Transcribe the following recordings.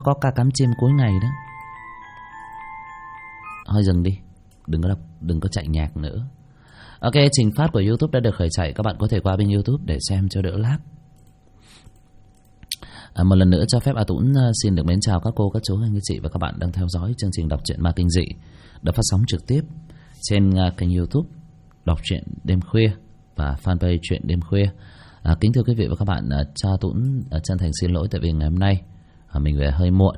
có ca cắm chim cuối ngày đó. Thôi dừng đi, đừng có chạy nhạc nữa. Ok, trình phát của YouTube đã được khởi chạy. Các bạn có thể qua bên YouTube để xem cho đỡ lag. Một lần nữa cho phép A Tũng xin được mến chào các cô, các chú, anh chị và các bạn đang theo dõi chương trình đọc truyện ma kinh dị được phát sóng trực tiếp trên kênh YouTube Đọc truyện đêm khuya và fanpage truyện đêm khuya. Kính thưa quý vị và các bạn, cho Tũng chân thành xin lỗi tại vì ngày hôm nay mình về hơi muộn.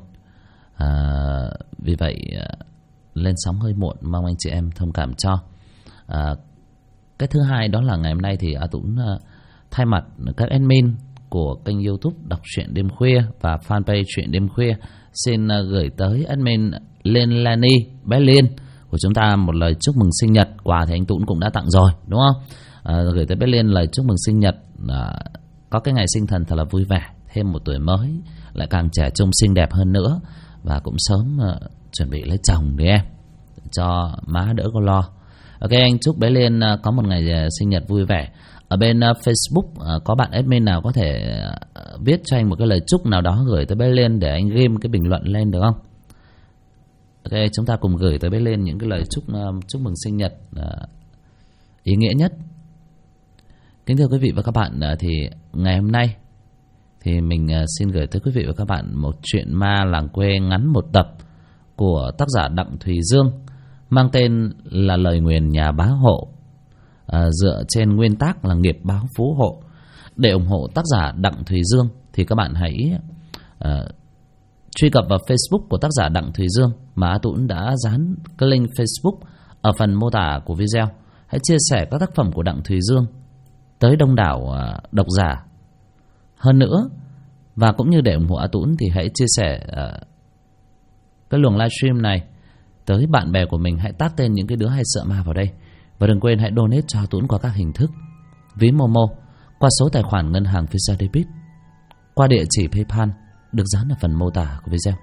Vì vậy lên sóng hơi muộn, mong anh chị em thông cảm cho. Cái thứ hai đó là ngày hôm nay thì A Tũng thay mặt các admin của kênh YouTube Đọc truyện đêm khuya và fanpage truyện đêm khuya xin gửi tới admin Liên Lani bé Liên của chúng ta một lời chúc mừng sinh nhật. Quà thì anh Tũng cũng đã tặng rồi đúng không? Gửi tới bé Liên lời chúc mừng sinh nhật, có cái ngày sinh thần thật là vui vẻ, thêm một tuổi mới, lại càng trẻ trung xinh đẹp hơn nữa, và cũng sớm chuẩn bị lấy chồng đi em, cho má đỡ có lo. Ok, anh chúc bé Liên có một ngày sinh nhật vui vẻ. Ở bên Facebook có bạn admin nào có thể viết cho anh một cái lời chúc nào đó gửi tới bé Liên để anh ghim cái bình luận lên được không? Ok, chúng ta cùng gửi tới bé Liên những cái lời chúc mừng sinh nhật ý nghĩa nhất. Kính thưa quý vị và các bạn, thì ngày hôm nay thì mình xin gửi tới quý vị và các bạn một chuyện ma làng quê ngắn một tập của tác giả Đặng Thùy Dương, mang tên là Lời nguyền nhà bá hộ, dựa trên nguyên tác là nghiệp báo phú hộ. Để ủng hộ tác giả Đặng Thùy Dương thì các bạn hãy truy cập vào Facebook của tác giả Đặng Thùy Dương mà A Tũng đã dán cái link Facebook ở phần mô tả của video. Hãy chia sẻ các tác phẩm của Đặng Thùy Dương tới đông đảo độc giả hơn nữa. Và cũng như để ủng hộ A Tũng thì hãy chia sẻ cái luồng livestream này tới bạn bè của mình. Hãy tag tên những cái đứa hay sợ ma vào đây. Và đừng quên hãy donate cho A Tũng qua các hình thức: ví Momo, qua số tài khoản ngân hàng Visa Debit, qua địa chỉ PayPal được dán ở phần mô tả của video.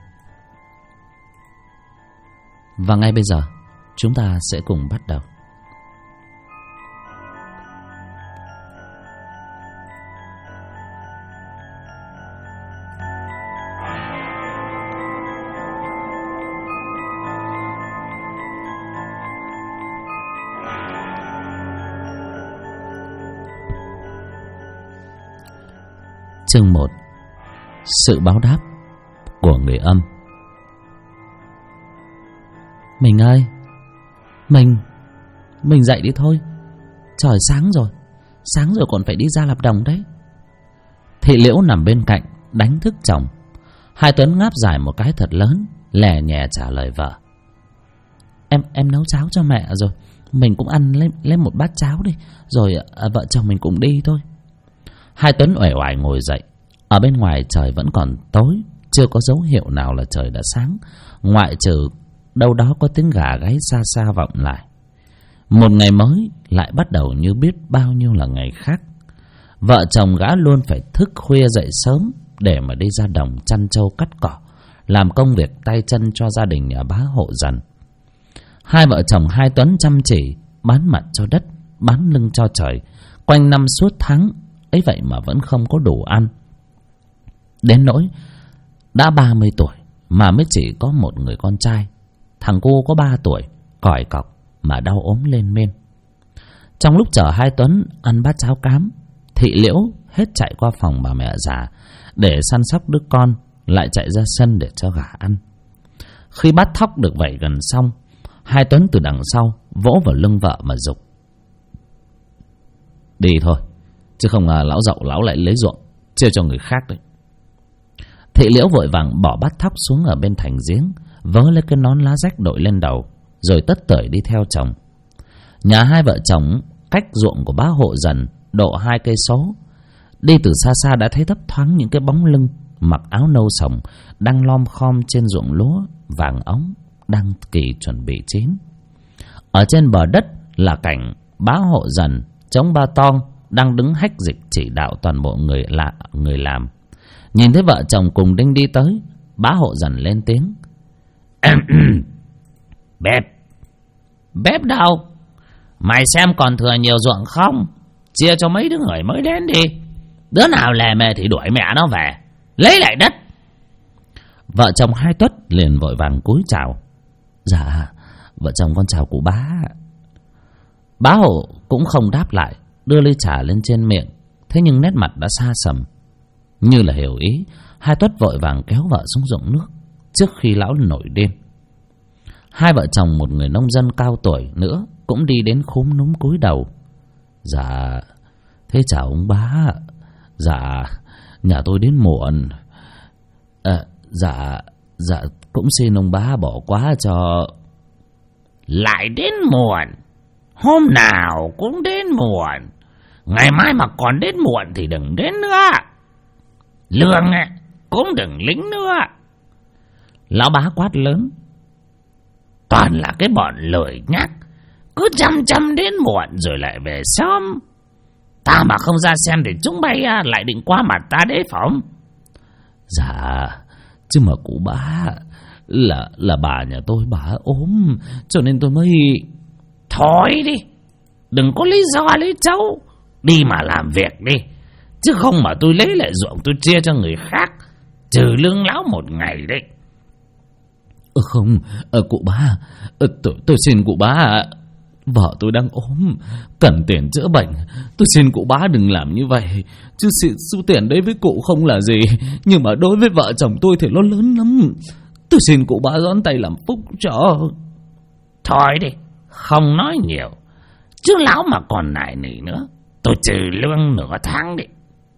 Và ngay bây giờ chúng ta sẽ cùng bắt đầu. Chương 1: Sự báo đáp của người âm. Mình ơi, mình dậy đi thôi. Trời sáng rồi còn phải đi ra Lập Đồng đấy. Thị Liễu nằm bên cạnh đánh thức chồng. Hai Tuấn ngáp dài một cái thật lớn, lè nhè trả lời vợ: Em nấu cháo cho mẹ rồi, mình cũng ăn lên một bát cháo đi, rồi vợ chồng mình cùng đi thôi. Hai Tuấn uể oải ngồi dậy. Ở bên ngoài trời vẫn còn tối, chưa có dấu hiệu nào là trời đã sáng, ngoại trừ đâu đó có tiếng gà gáy xa xa vọng lại. Một ngày mới lại bắt đầu như biết bao nhiêu là ngày khác. Vợ chồng gã luôn phải thức khuya dậy sớm để mà đi ra đồng chăn trâu cắt cỏ, làm công việc tay chân cho gia đình nhà bá hộ dần. Hai vợ chồng Hai Tuấn chăm chỉ bán mặt cho đất, bán lưng cho trời, quanh năm suốt tháng ấy vậy mà vẫn không có đủ ăn. Đến nỗi đã 30 tuổi mà mới chỉ có một người con trai. Thằng cu có 3 tuổi, còi cọc mà đau ốm lên men. Trong lúc chờ Hai Tuấn ăn bát cháo cám, Thị Liễu hết chạy qua phòng bà mẹ già để săn sóc đứa con, lại chạy ra sân để cho gà ăn. Khi bắt thóc được vẩy gần xong, Hai Tuấn từ đằng sau vỗ vào lưng vợ mà giục: Đi thôi, chứ không là lão dậu lão lại lấy ruộng chia cho người khác đấy. Thị Liễu vội vàng bỏ bát thóc xuống ở bên thành giếng, vớ lấy cái nón lá rách đội lên đầu, rồi tất tởi đi theo chồng. Nhà hai vợ chồng cách ruộng của bá hộ dần độ 2 cây số. Đi từ xa xa đã thấy thấp thoáng những cái bóng lưng mặc áo nâu sồng đang lom khom trên ruộng lúa vàng óng đang kỳ chuẩn bị chín. Ở trên bờ đất là cảnh bá hộ dần chống ba tong đang đứng hách dịch chỉ đạo toàn bộ người làm. Nhìn thấy vợ chồng cùng Đinh đi tới, bá hộ dần lên tiếng: Bếp đâu? Mày xem còn thừa nhiều ruộng không? Chia cho mấy đứa người mới đến đi. Đứa nào lè mề thì đuổi mẹ nó về, lấy lại đất. Vợ chồng hai Tuất liền vội vàng cúi chào. Dạ, vợ chồng con chào cụ bá. Bá Hộ cũng không đáp lại, đưa ly trà lên trên miệng. Thế nhưng nét mặt đã xa sầm. Như là hiểu ý, hai Tuất vội vàng kéo vợ xuống ruộng nước trước khi lão nổi điên. Hai vợ chồng một người nông dân cao tuổi nữa cũng đi đến khúm núm cúi đầu. Dạ, thế chào ông bá. Dạ, nhà tôi đến muộn. Dạ cũng xin ông bá bỏ quá cho. Lại đến muộn? Hôm nào cũng đến muộn. Ngày mai mà còn đến muộn thì đừng đến nữa. Lương cũng đừng lính nữa. Lão bá quát lớn. Toàn là cái bọn lười nhác, cứ chăm đến muộn rồi lại về sớm. Ta mà không ra xem thì chúng bay lại định qua mặt ta đấy phỏng. Dạ, chứ mà cụ bá là bà nhà tôi bà ốm, cho nên tôi mới. Thôi đi, đừng có lý do lấy trấu. Đi mà làm việc đi, chứ không mà tôi lấy lại ruộng tôi chia cho người khác, trừ lương lão một ngày đấy. Không, cụ bá, tôi xin cụ bá, vợ tôi đang ốm, cần tiền chữa bệnh. Tôi xin cụ bá đừng làm như vậy. Chứ số tiền đấy với cụ không là gì, nhưng mà đối với vợ chồng tôi thì nó lớn lắm. Tôi xin cụ bá gión tay làm phúc cho. Thôi đi, không nói nhiều, chứ lão mà còn nài nỉ nữa, tôi trừ lương nửa tháng đi.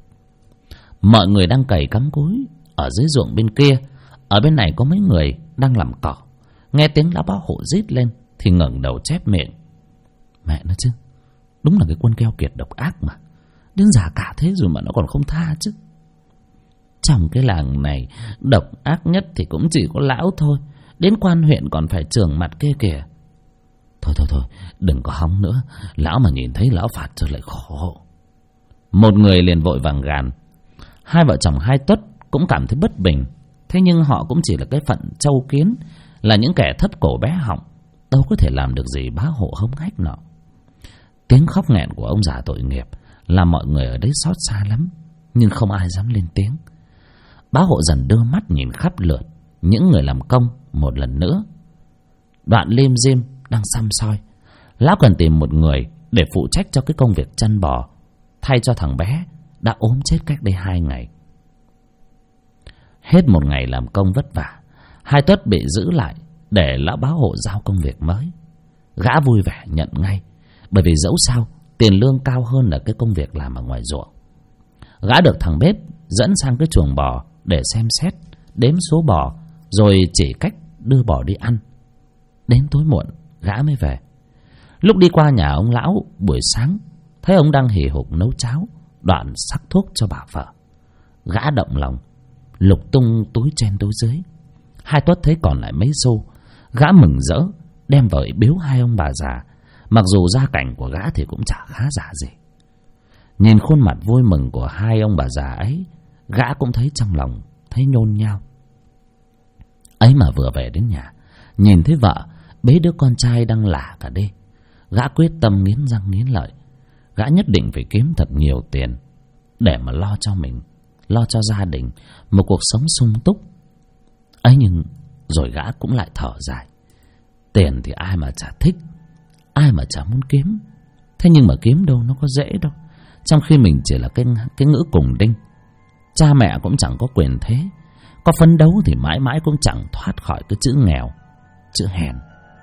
Mọi người đang cày cắm cúi ở dưới ruộng bên kia. Ở bên này có mấy người đang làm cỏ. Nghe tiếng lão Bá Hộ rít lên thì ngẩng đầu chép miệng. Mẹ nó chứ, đúng là cái quân keo kiệt độc ác mà. Đến già cả thế rồi mà nó còn không tha chứ. Trong cái làng này độc ác nhất thì cũng chỉ có lão thôi. Đến quan huyện còn phải trường mặt kia kìa. Thôi đừng có hóng nữa. Lão mà nhìn thấy lão phạt cho lại khổ. Một người liền vội vàng gàn. Hai vợ chồng hai Tuất cũng cảm thấy bất bình. Thế nhưng họ cũng chỉ là cái phận trâu kiến, là những kẻ thấp cổ bé họng, đâu có thể làm được gì Bá Hộ hống hách nọ. Tiếng khóc nghẹn của ông già tội nghiệp làm mọi người ở đấy xót xa lắm, nhưng không ai dám lên tiếng. Bá Hộ dần đưa mắt nhìn khắp lượt những người làm công một lần nữa. Đoạn lim dim đang săm soi. Lão cần tìm một người để phụ trách cho cái công việc chăn bò, thay cho thằng bé đã ốm chết cách đây 2 ngày. Hết một ngày làm công vất vả, hai Tuất bị giữ lại để lão Bá Hộ giao công việc mới. Gã vui vẻ nhận ngay, bởi vì dẫu sao tiền lương cao hơn là cái công việc làm ở ngoài ruộng. Gã được thằng bếp dẫn sang cái chuồng bò để xem xét, đếm số bò, rồi chỉ cách đưa bò đi ăn. Đến tối muộn gã mới về. Lúc đi qua nhà ông lão buổi sáng, thấy ông đang hì hục nấu cháo, đoạn sắc thuốc cho bà vợ. Gã động lòng, lục tung túi trên túi dưới. Hai Tuất thấy còn lại mấy xu, gã mừng rỡ đem vợ biếu hai ông bà già. Mặc dù gia cảnh của gã thì cũng chả khá giả gì. Nhìn khuôn mặt vui mừng của hai ông bà già ấy, gã cũng thấy trong lòng thấy nhôn nhao. Ấy mà vừa về đến nhà, nhìn thấy vợ bế đứa con trai đang lả cả đi, gã quyết tâm nghiến răng nghiến lợi. Gã nhất định phải kiếm thật nhiều tiền để mà lo cho mình, lo cho gia đình một cuộc sống sung túc. Ấy nhưng rồi gã cũng lại thở dài. Tiền thì ai mà chả thích, ai mà chả muốn kiếm. Thế nhưng mà kiếm đâu nó có dễ đâu, trong khi mình chỉ là cái ngữ cùng đinh. Cha mẹ cũng chẳng có quyền thế, có phấn đấu thì mãi mãi cũng chẳng thoát khỏi cái chữ nghèo, chữ hèn.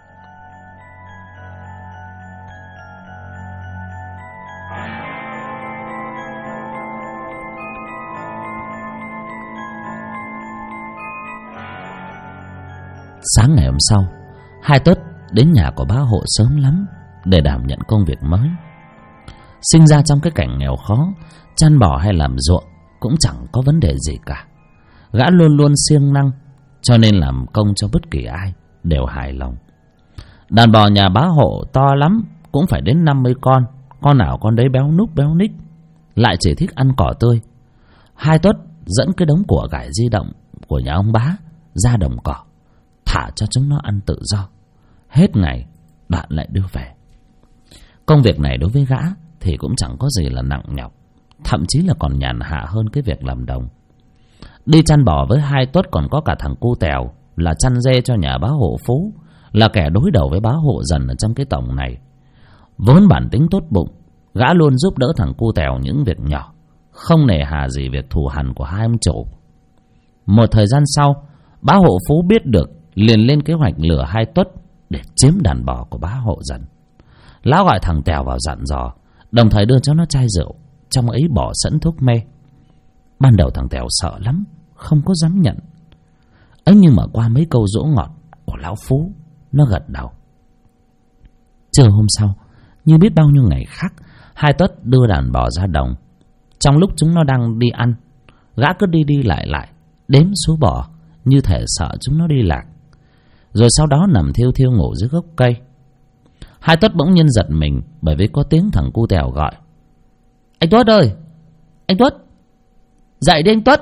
Sáng ngày hôm sau, hai Tuất đến nhà của Bá Hộ sớm lắm để đảm nhận công việc mới. Sinh ra trong cái cảnh nghèo khó, chăn bò hay làm ruộng cũng chẳng có vấn đề gì cả. Gã luôn luôn siêng năng, cho nên làm công cho bất kỳ ai đều hài lòng. Đàn bò nhà Bá Hộ to lắm, cũng phải đến 50 con nào con đấy béo núc béo ních, lại chỉ thích ăn cỏ tươi. Hai Tuất dẫn cái đống của cải di động của nhà ông Bá ra đồng cỏ, thả cho chúng nó ăn tự do. Hết ngày đoạn lại đưa về. Công việc này đối với gã thì cũng chẳng có gì là nặng nhọc, thậm chí là còn nhàn hạ hơn cái việc làm đồng. Đi chăn bò với Hai Tuất còn có cả thằng Cu Tèo là chăn dê cho nhà bá hộ Phú, là kẻ đối đầu với bá hộ Dần ở trong cái tổng này. Vốn bản tính tốt bụng, gã luôn giúp đỡ thằng Cu Tèo những việc nhỏ, không nề hà gì việc thù hằn của hai ông chủ. Một thời gian sau, bá hộ Phú biết được, liền lên kế hoạch lừa Hai Tuất để chiếm đàn bò của bá hộ Dần. Lão gọi thằng Tèo vào dặn dò, đồng thời đưa cho nó chai rượu, trong ấy bỏ sẵn thuốc mê. Ban đầu thằng Tèo sợ lắm, không có dám nhận. ấy nhưng mà qua mấy câu dỗ ngọt của lão Phú, nó gật đầu. Trưa hôm sau, như biết bao nhiêu ngày khác, Hai Tuất đưa đàn bò ra đồng. Trong lúc chúng nó đang đi ăn, gã cứ đi lại đếm số bò, như thể sợ chúng nó đi lạc. Rồi sau đó nằm thiêu thiêu ngủ dưới gốc cây. Hai Tuất bỗng nhiên giật mình bởi vì có tiếng thằng Cu Tèo gọi: "Anh Tuất ơi, anh Tuất, dậy đi anh Tuất."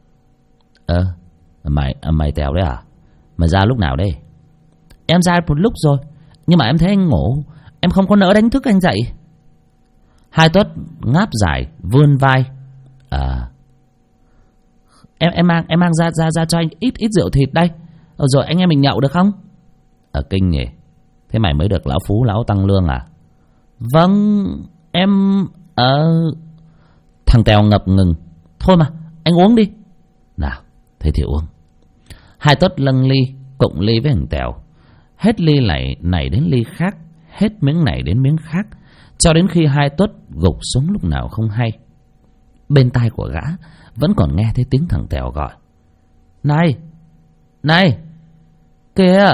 Mày Tèo đấy à? Mày ra lúc nào đây? Em ra một lúc rồi, nhưng mà em thấy anh ngủ, em không có nỡ đánh thức anh dậy. Hai Tuất ngáp dài vươn vai: Em mang ra cho anh ít rượu thịt đây, rồi anh em mình nhậu được không? Kinh nhỉ. Thế mày mới được lão Phú lão tăng lương à? Vâng, em Thằng Tèo ngập ngừng: "Thôi mà, anh uống đi." "Nào, thế thì uống." Hai Tuất lâng ly, cộng ly với thằng Tèo. Hết ly này đến ly khác, hết miếng này đến miếng khác, cho đến khi Hai Tuất gục xuống lúc nào không hay. Bên tai của gã vẫn còn nghe thấy tiếng thằng Tèo gọi: Này, kìa,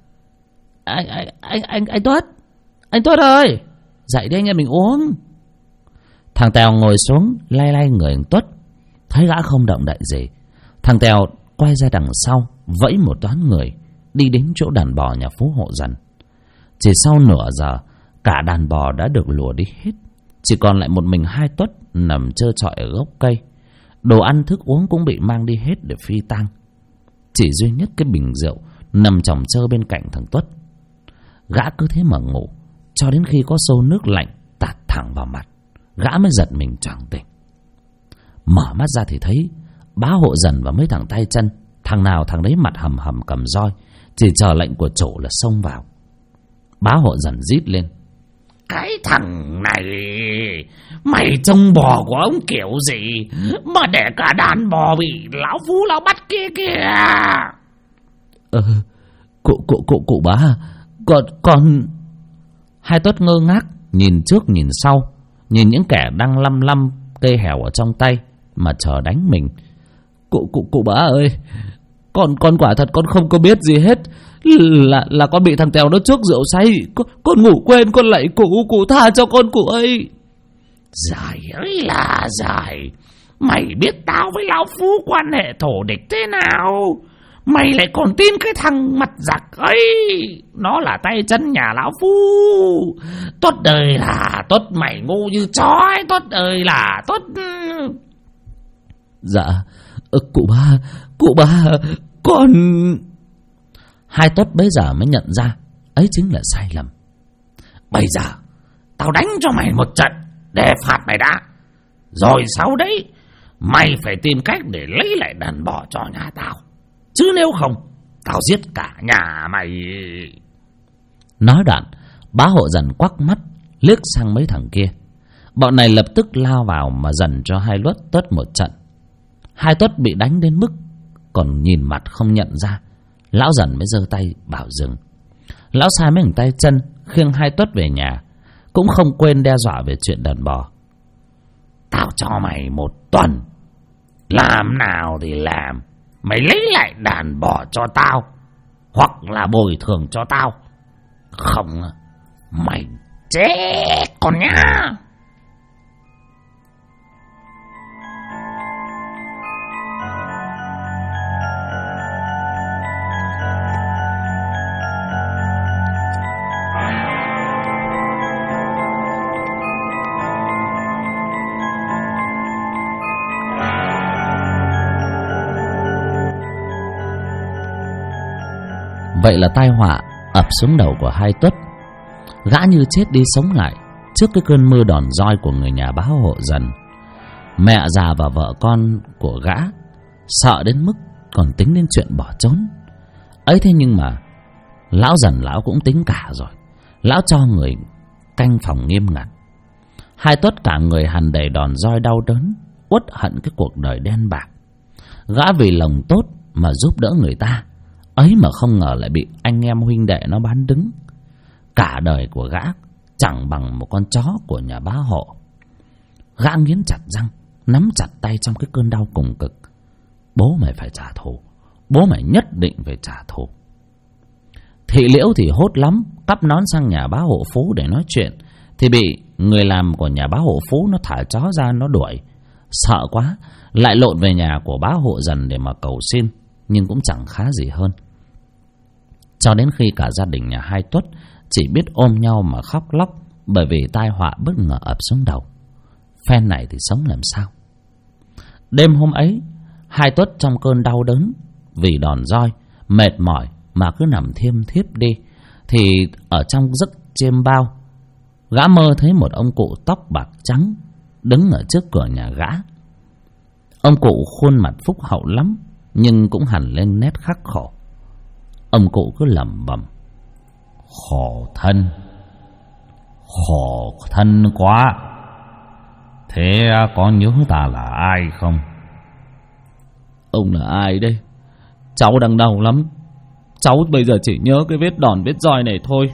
anh Tuất ơi, dậy đi anh em mình uống." Thằng Tèo ngồi xuống lay người thằng Tuất, thấy gã không động đậy gì. Thằng Tèo quay ra đằng sau, vẫy một toán người đi đến chỗ đàn bò nhà Phú Hộ Dần. Chỉ sau nửa giờ, cả đàn bò đã được lùa đi hết, chỉ còn lại một mình Hai Tuất nằm trơ trọi ở gốc cây. Đồ ăn thức uống cũng bị mang đi hết để phi tang, chỉ duy nhất cái bình rượu nằm chồng chơ bên cạnh thằng Tuất. Gã cứ thế mà ngủ cho đến khi có xô nước lạnh tạt thẳng vào mặt, gã mới giật mình choàng tỉnh. Mở mắt ra thì thấy bá Hộ Dần và mấy thằng tay chân, thằng nào thằng đấy mặt hầm hầm cầm roi, chỉ chờ lệnh của chủ là xông vào. Bá Hộ Dần rít lên: "Cái thằng này, mày trông bò của ông kiểu gì mà để cả đàn bò bị lão Phú lão bắt kia kìa?" Cụ bá, con... Hai Tuất ngơ ngác nhìn trước nhìn sau, nhìn những kẻ đang lăm cây hẻo ở trong tay mà chờ đánh mình. Cụ bá ơi, con quả thật con không có biết gì hết, là con bị thằng Tèo nó chuốc rượu say, con ngủ quên, con lạy cụ tha cho con cụ ơi." "Dài ơi là dài, mày biết tao với lão Phú quan hệ thù địch thế nào, mày lại còn tin cái thằng mặt giặc ấy, nó là tay chân nhà lão Phú. Tuất ơi là Tuất, mày ngu như chó ấy, Tuất ơi là Tuất." "Dạ, cụ ba, con..." Hai Tuất bấy giờ mới nhận ra ấy chính là sai lầm. "Bây giờ tao đánh cho mày một trận để phạt mày đã, rồi sau đấy mày phải tìm cách để lấy lại đàn bò cho nhà tao, chứ nếu không tao giết cả nhà mày." Nói đoạn, bá Hộ Dần quắc mắt liếc sang mấy thằng kia. Bọn này lập tức lao vào mà dần cho Hai Tuất một trận. Hai Tuất bị đánh đến mức còn nhìn mặt không nhận ra. Lão Dần mới giơ tay bảo dừng. Lão sai mấy thằng tay chân khiêng Hai Tuất về nhà, cũng không quên đe dọa về chuyện đàn bò. "Tao cho mày một tuần, làm nào thì làm, mày lấy lại đàn bò cho tao, hoặc là bồi thường cho tao, không mày chết con nhá." Vậy là tai họa ập xuống đầu của Hai Tuất. Gã như chết đi sống lại trước cái cơn mưa đòn roi của người nhà bá Hộ Dần. Mẹ già và vợ con của gã sợ đến mức còn tính đến chuyện bỏ trốn. Ấy thế nhưng mà lão Dần lão cũng tính cả rồi. Lão cho người canh phòng nghiêm ngặt. Hai Tuất cả người hằn đầy đòn roi đau đớn, uất hận cái cuộc đời đen bạc. Gã vì lòng tốt mà giúp đỡ người ta, ấy mà không ngờ lại bị anh em huynh đệ nó bán đứng. Cả đời của gã chẳng bằng một con chó của nhà bá hộ. Gã nghiến chặt răng, nắm chặt tay trong cái cơn đau cùng cực. Bố mày phải trả thù, bố mày nhất định phải trả thù. Thị Liễu thì hốt lắm, cắp nón sang nhà bá hộ Phú để nói chuyện, thì bị người làm của nhà bá hộ Phú nó thả chó ra nó đuổi. Sợ quá, lại lộn về nhà của bá hộ Dần để mà cầu xin, nhưng cũng chẳng khá gì hơn. Cho đến khi cả gia đình nhà hai Tuất chỉ biết ôm nhau mà khóc lóc, bởi vì tai họa bất ngờ ập xuống đầu. Phen này thì sống làm sao? Đêm hôm ấy, hai Tuất trong cơn đau đớn vì đòn roi, mệt mỏi mà cứ nằm thiêm thiếp đi, thì ở trong giấc chiêm bao, gã mơ thấy một ông cụ tóc bạc trắng đứng ở trước cửa nhà gã. Ông cụ khuôn mặt phúc hậu lắm, nhưng cũng hằn lên nét khắc khổ. Ông cụ cứ lẩm bẩm: khổ thân quá. Thế có nhớ ta là ai không? Ông là ai đây? Cháu đang đau lắm. Cháu bây giờ chỉ nhớ cái vết đòn vết roi này thôi.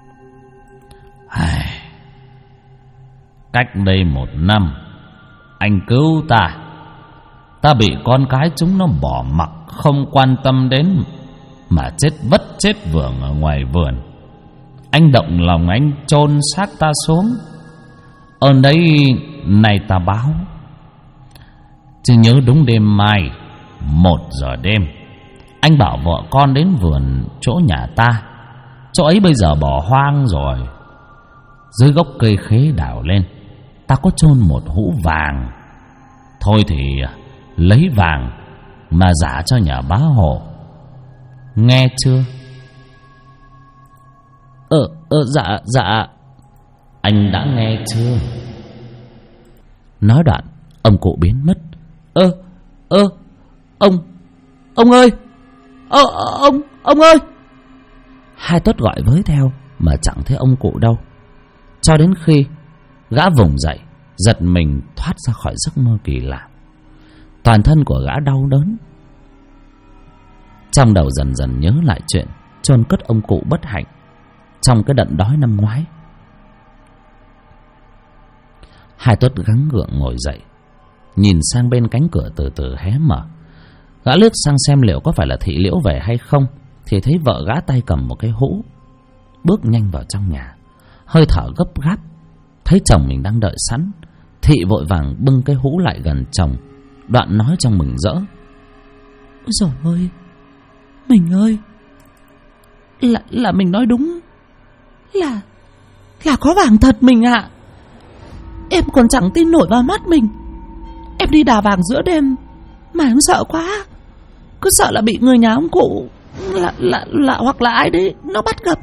Cách đây 1 năm, anh cứu ta. Ta bị con cái chúng nó bỏ mặc không quan tâm đến, mà chết vất chết vưởng ở ngoài vườn. Anh động lòng anh chôn xác ta xuống. Ơn đấy này ta báo. Chứ nhớ đúng đêm mai 1 giờ đêm, anh bảo vợ con đến vườn chỗ nhà ta. Chỗ ấy bây giờ bỏ hoang rồi. Dưới gốc cây khế đào lên, ta có chôn một hũ vàng. Thôi thì lấy vàng mà giả cho nhà bá hộ. Nghe chưa? Dạ. Anh đã nghe chưa? Nói đoạn, ông cụ biến mất. Ông ơi! Ông ơi! Hai Tuất gọi với theo mà chẳng thấy ông cụ đâu. Cho đến khi gã vùng dậy, giật mình thoát ra khỏi giấc mơ kỳ lạ. Toàn thân của gã đau đớn. Trong đầu dần dần nhớ lại chuyện chôn cất ông cụ bất hạnh trong cái đận đói năm ngoái. Hai Tuất gắng gượng ngồi dậy, nhìn sang bên cánh cửa từ từ hé mở. Gã lướt sang xem liệu có phải là Thị Liễu về hay không, thì thấy vợ gã tay cầm một cái hũ, bước nhanh vào trong nhà, hơi thở gấp gáp. Thấy chồng mình đang đợi sẵn, Thị vội vàng bưng cái hũ lại gần chồng, đoạn nói trong mừng rỡ: Ôi dồi ơi, mình ơi, là mình nói đúng, là có vàng thật mình ạ. Em còn chẳng tin nổi vào mắt mình. Em đi đào vàng giữa đêm mà em sợ quá, cứ sợ là bị người nhà ông cụ là hoặc là ai đấy nó bắt gặp.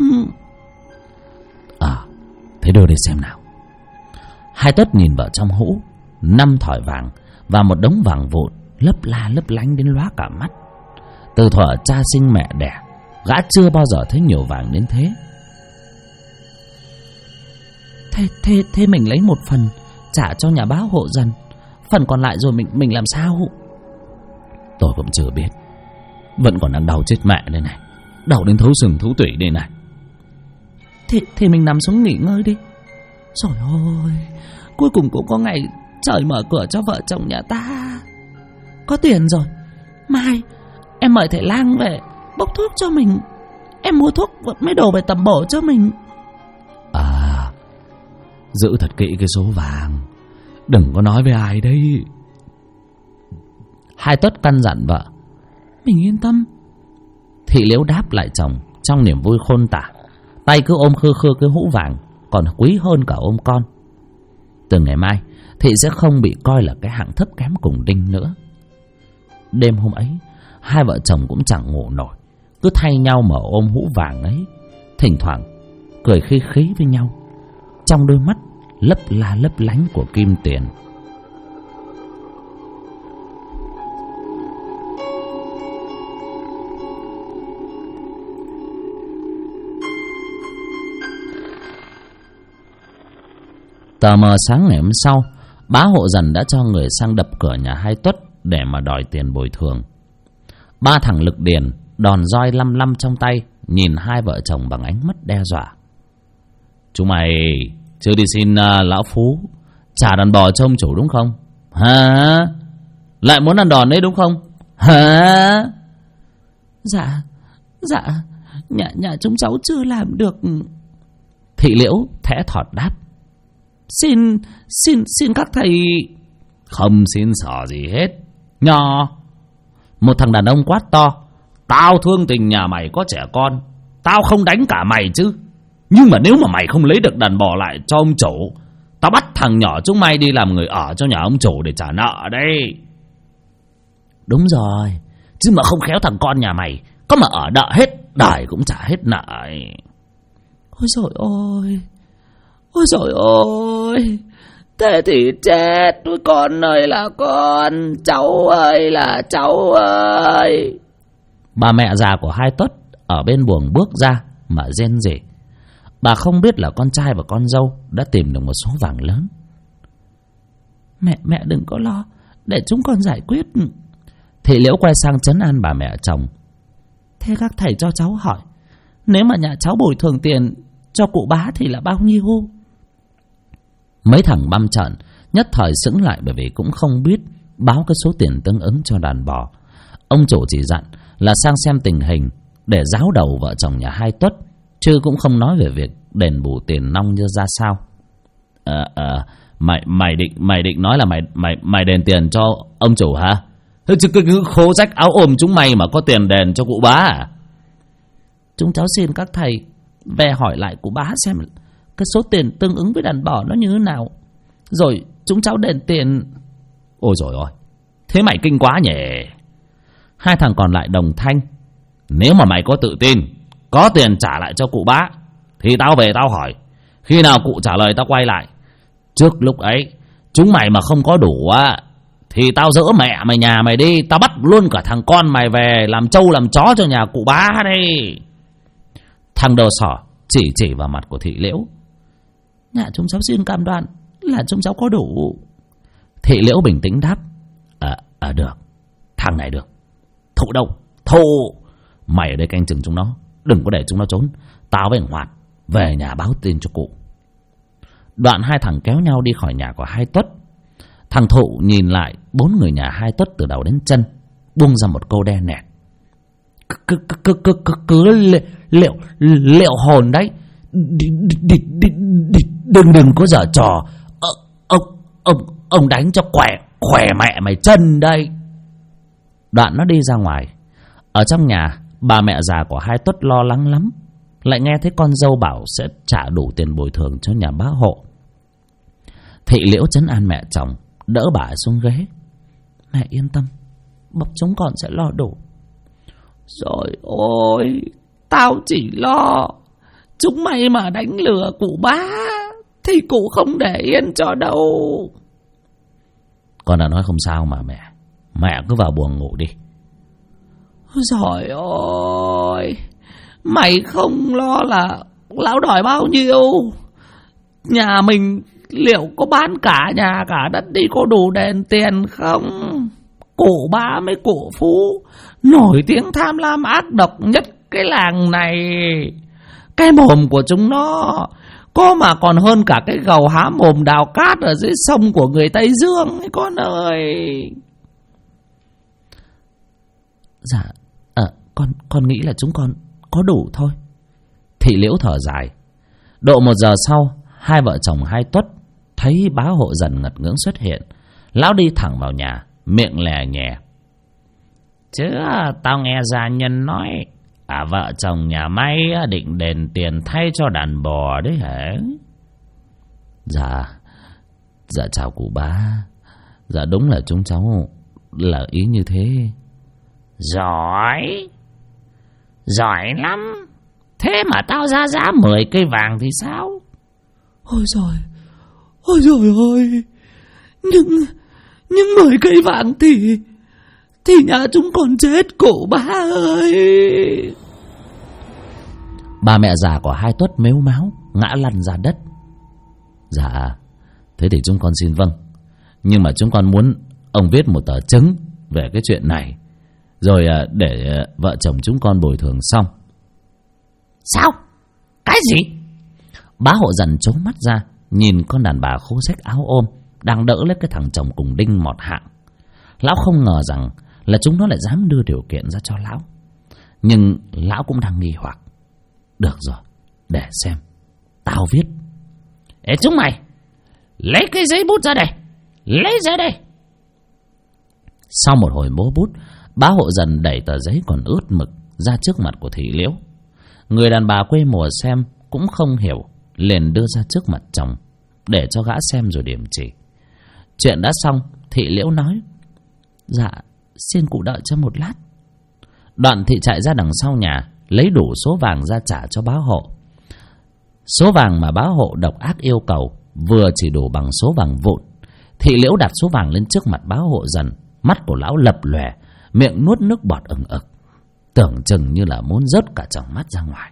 Thế đưa đây xem nào. Hai Tuất nhìn vào trong hũ, 5 thỏi vàng và một đống vàng vụn lấp la lấp lánh đến lóa cả mắt. Từ thuở cha sinh mẹ đẻ, gã chưa bao giờ thấy nhiều vàng đến thế. Thế mình lấy một phần trả cho nhà bá hộ Dần, phần còn lại rồi mình làm sao? Tôi cũng chưa biết, vẫn còn đang đau chết mẹ đây này, đau đến thấu sừng thấu tủy đây này. Thì mình nằm xuống nghỉ ngơi đi. Trời ơi, cuối cùng cũng có ngày trời mở cửa cho vợ chồng nhà ta. Có tiền rồi, mai em mời thầy lang về bốc thuốc cho mình. Em mua thuốc mấy đồ về tầm bổ cho mình. Giữ thật kỹ cái số vàng, đừng có nói với ai đấy. Hai Tuất căn dặn vợ. Mình yên tâm. Thị Liễu đáp lại chồng trong niềm vui khôn tả, tay cứ ôm khư khư cái hũ vàng, còn quý hơn cả ôm con. Từ ngày mai, Thị sẽ không bị coi là cái hạng thấp kém cùng Đinh nữa. Đêm hôm ấy, hai vợ chồng cũng chẳng ngủ nổi, cứ thay nhau mà ôm hũ vàng ấy, thỉnh thoảng cười khí khí với nhau, trong đôi mắt lấp la lấp lánh của kim tiền. Tờ mờ sáng ngày hôm sau, bá Hộ Dần đã cho người sang đập cửa nhà hai Tuất để mà đòi tiền bồi thường. Ba thằng Lực Điền đòn roi lăm lăm trong tay, nhìn hai vợ chồng bằng ánh mắt đe dọa. Chúng mày chưa đi xin lão Phú trả đàn bò cho ông chủ đúng không? Hả? Lại muốn ăn đòn đấy đúng không? Hả? Dạ nhà chúng cháu chưa làm được. Thị Liễu thẽ thọt đáp. Xin các thầy. Không xin xỏ gì hết. Nhỏ. Một thằng đàn ông quát to. Tao thương tình nhà mày có trẻ con, tao không đánh cả mày chứ. Nhưng mà nếu mà mày không lấy được đàn bò lại cho ông chủ, tao bắt thằng nhỏ chúng mày đi làm người ở cho nhà ông chủ để trả nợ đây. Đúng rồi, chứ mà không khéo thằng con nhà mày có mà ở đợ hết đời cũng trả hết nợ. Ôi dồi ôi, thế thì chết. Con ơi là con, cháu ơi là cháu ơi. Bà mẹ già của hai Tuất ở bên buồng bước ra mà rên rỉ. Bà không biết là con trai và con dâu đã tìm được một số vàng lớn. Mẹ đừng có lo, để chúng con giải quyết. Thị Liễu quay sang trấn an bà mẹ chồng. Thế các thầy cho cháu hỏi, nếu mà nhà cháu bồi thường tiền cho cụ Bá thì là bao nhiêu? Mấy thằng băm trợn nhất thời sững lại, bởi vì cũng không biết báo cái số tiền tương ứng cho đàn bò. Ông chủ chỉ dặn là sang xem tình hình để giáo đầu vợ chồng nhà hai Tuất, chứ cũng không nói về việc đền bù tiền nong như ra sao. Mày định nói là mày đền tiền cho ông chủ hả? Thế chứ cứ khố rách áo ôm chúng mày mà có tiền đền cho cụ Bá à? Chúng cháu xin các thầy về hỏi lại cụ Bá xem cái số tiền tương ứng với đàn bò nó như thế nào, rồi chúng cháu đền tiền. Ôi dồi ôi, thế mày kinh quá nhỉ. Hai thằng còn lại đồng thanh. Nếu mà mày có tự tin có tiền trả lại cho cụ Bá thì tao về tao hỏi. Khi nào cụ trả lời tao quay lại. Trước lúc ấy chúng mày mà không có đủ á thì tao dỡ mẹ mày nhà mày đi. Tao bắt luôn cả thằng con mày về làm trâu làm chó cho nhà cụ Bá đây. Thằng đầu sỏ chỉ vào mặt của Thị Liễu. Nhà chúng cháu xin cam đoan là chúng cháu có đủ. Thị Liễu bình tĩnh đáp. Được, thằng này được. Thụ đâu? Thụ. Mày ở đây canh chừng chúng nó, đừng có để chúng nó trốn. Tao với thằng Hoạt về nhà báo tin cho cụ. Đoạn hai thằng kéo nhau đi khỏi nhà của hai Tuất. Thằng Thụ nhìn lại bốn người nhà hai Tuất từ đầu đến chân, buông ra một câu đe nẹt. Cứ liệu hồn đấy. Đừng có giở trò. Ông đánh cho khỏe mẹ mày chân đây. Đoạn nó đi ra ngoài. Ở trong nhà, bà mẹ già của hai Tuất lo lắng lắm. Lại nghe thấy con dâu bảo sẽ trả đủ tiền bồi thường cho nhà bá Hộ. Thị Liễu trấn an mẹ chồng, đỡ bà xuống ghế. Mẹ yên tâm, bọc chúng con sẽ lo đủ. Rồi ôi, tao chỉ lo chúng mày mà đánh lừa cụ Bá thì cụ không để yên cho đâu. Con đã nói không sao mà mẹ. Mẹ cứ vào buồng ngủ đi. Trời ơi, mày không lo là lão đòi bao nhiêu? Nhà mình liệu có bán cả nhà cả đất đi có đủ đền tiền không? Cụ Bá với cụ Phú nổi tiếng tham lam ác độc nhất cái làng này. Cái mồm của chúng nó có mà còn hơn cả cái gầu há mồm đào cát ở dưới sông của người Tây Dương ấy con ơi. Dạ, con nghĩ là chúng con có đủ thôi. Thị Liễu thở dài. Độ 1 giờ sau, hai vợ chồng hai Tuất thấy bá Hộ Dần ngật ngưỡng xuất hiện. Lão đi thẳng vào nhà, miệng lè nhè. Chứ tao nghe gia nhân nói vợ chồng nhà mày định đền tiền thay cho đàn bò đấy hả? Dạ chào cụ Bá. Dạ đúng là chúng cháu là ý như thế. Giỏi lắm. Thế mà tao ra giá 10 cây vàng thì sao? Ôi trời ơi. Nhưng 10 cây vàng thì nhà chúng còn chết cụ Bá ơi. Bà mẹ già của hai Tuất mếu máo ngã lăn ra đất. Thế thì chúng con xin vâng. Nhưng mà chúng con muốn ông viết một tờ chứng về cái chuyện này, rồi để vợ chồng chúng con bồi thường xong. Sao? Cái gì? Bá Hộ Dần trố mắt ra, nhìn con đàn bà khô rách áo ôm đang đỡ lấy cái thằng chồng cùng đinh mọt hạng. Lão không ngờ rằng là chúng nó lại dám đưa điều kiện ra cho lão. Nhưng lão cũng đang nghi hoặc. Được rồi, để xem. Tao viết. Ê chúng mày, lấy cái giấy bút ra đây. Lấy ra đây. Sau một hồi bố bút, Bá Hộ Dần đẩy tờ giấy còn ướt mực ra trước mặt của Thị Liễu. Người đàn bà quê mùa xem cũng không hiểu, liền đưa ra trước mặt chồng để cho gã xem rồi điểm chỉ. Chuyện đã xong, Thị Liễu nói: Dạ, xin cụ đợi cho một lát. Đoạn thị chạy ra đằng sau nhà, lấy đủ số vàng ra trả cho Bá Hộ. Số vàng mà Bá Hộ độc ác yêu cầu vừa chỉ đủ bằng số vàng vụn. Thị Liễu đặt số vàng lên trước mặt Bá Hộ Dần. Mắt của lão lập lòe, miệng nuốt nước bọt ừng ực, tưởng chừng như là muốn rớt cả tròng mắt ra ngoài.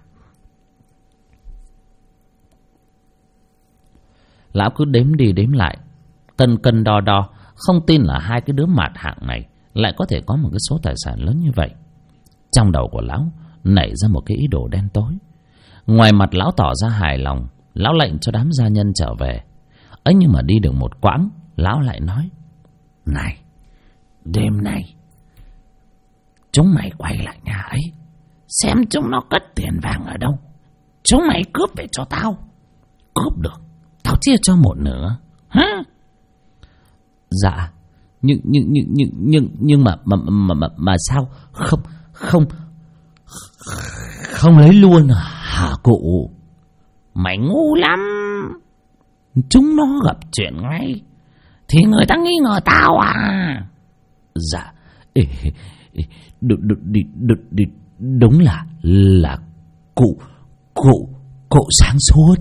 Lão cứ đếm đi đếm lại, cân cân đo đo, không tin là hai cái đứa mạt hạng này lại có thể có một cái số tài sản lớn như vậy. Trong đầu của lão nảy ra một cái ý đồ đen tối. Ngoài mặt lão tỏ ra hài lòng, lão lệnh cho đám gia nhân trở về. ấy nhưng mà đi được một quãng, lão lại nói: Này, đêm nay chúng mày quay lại nhà ấy, xem chúng nó cất tiền vàng ở đâu. Chúng mày cướp về cho tao. Cướp được, tao chia cho một nửa. Hả? Dạ, nhưng mà sao không lấy luôn hả cụ? Mày ngu lắm. Chúng nó gặp chuyện ngay thì người ta nghi ngờ tao à? Dạ, đúng là cụ sáng suốt.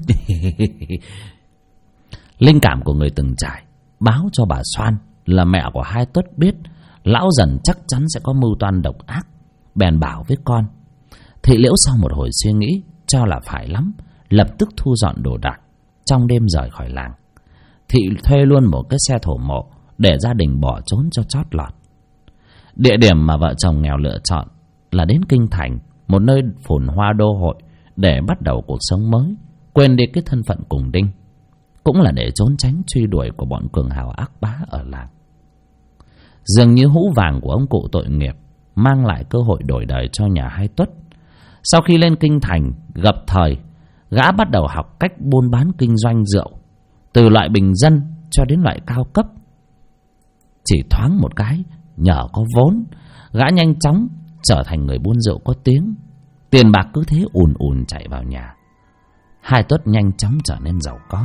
Linh cảm của người từng trải báo cho bà Soan là mẹ của Hai Tuất biết lão Dần chắc chắn sẽ có mưu toan độc ác, bèn bảo với con. Thị Liễu sau một hồi suy nghĩ cho là phải lắm, lập tức thu dọn đồ đạc, trong đêm rời khỏi làng. Thị thuê luôn một cái xe thổ mộ để gia đình bỏ trốn cho chót lọt. Địa điểm mà vợ chồng nghèo lựa chọn là đến Kinh Thành, một nơi phồn hoa đô hội, để bắt đầu cuộc sống mới, quên đi cái thân phận cùng đinh, cũng là để trốn tránh truy đuổi của bọn cường hào ác bá ở làng. Dường như hũ vàng của ông cụ tội nghiệp mang lại cơ hội đổi đời cho nhà Hai Tuất. Sau khi lên Kinh Thành gặp thời, gã bắt đầu học cách buôn bán kinh doanh rượu, từ loại bình dân cho đến loại cao cấp. Chỉ thoáng một cái, nhờ có vốn, gã nhanh chóng trở thành người buôn rượu có tiếng. Tiền bạc cứ thế ùn ùn chạy vào nhà. Hai Tuất nhanh chóng trở nên giàu có.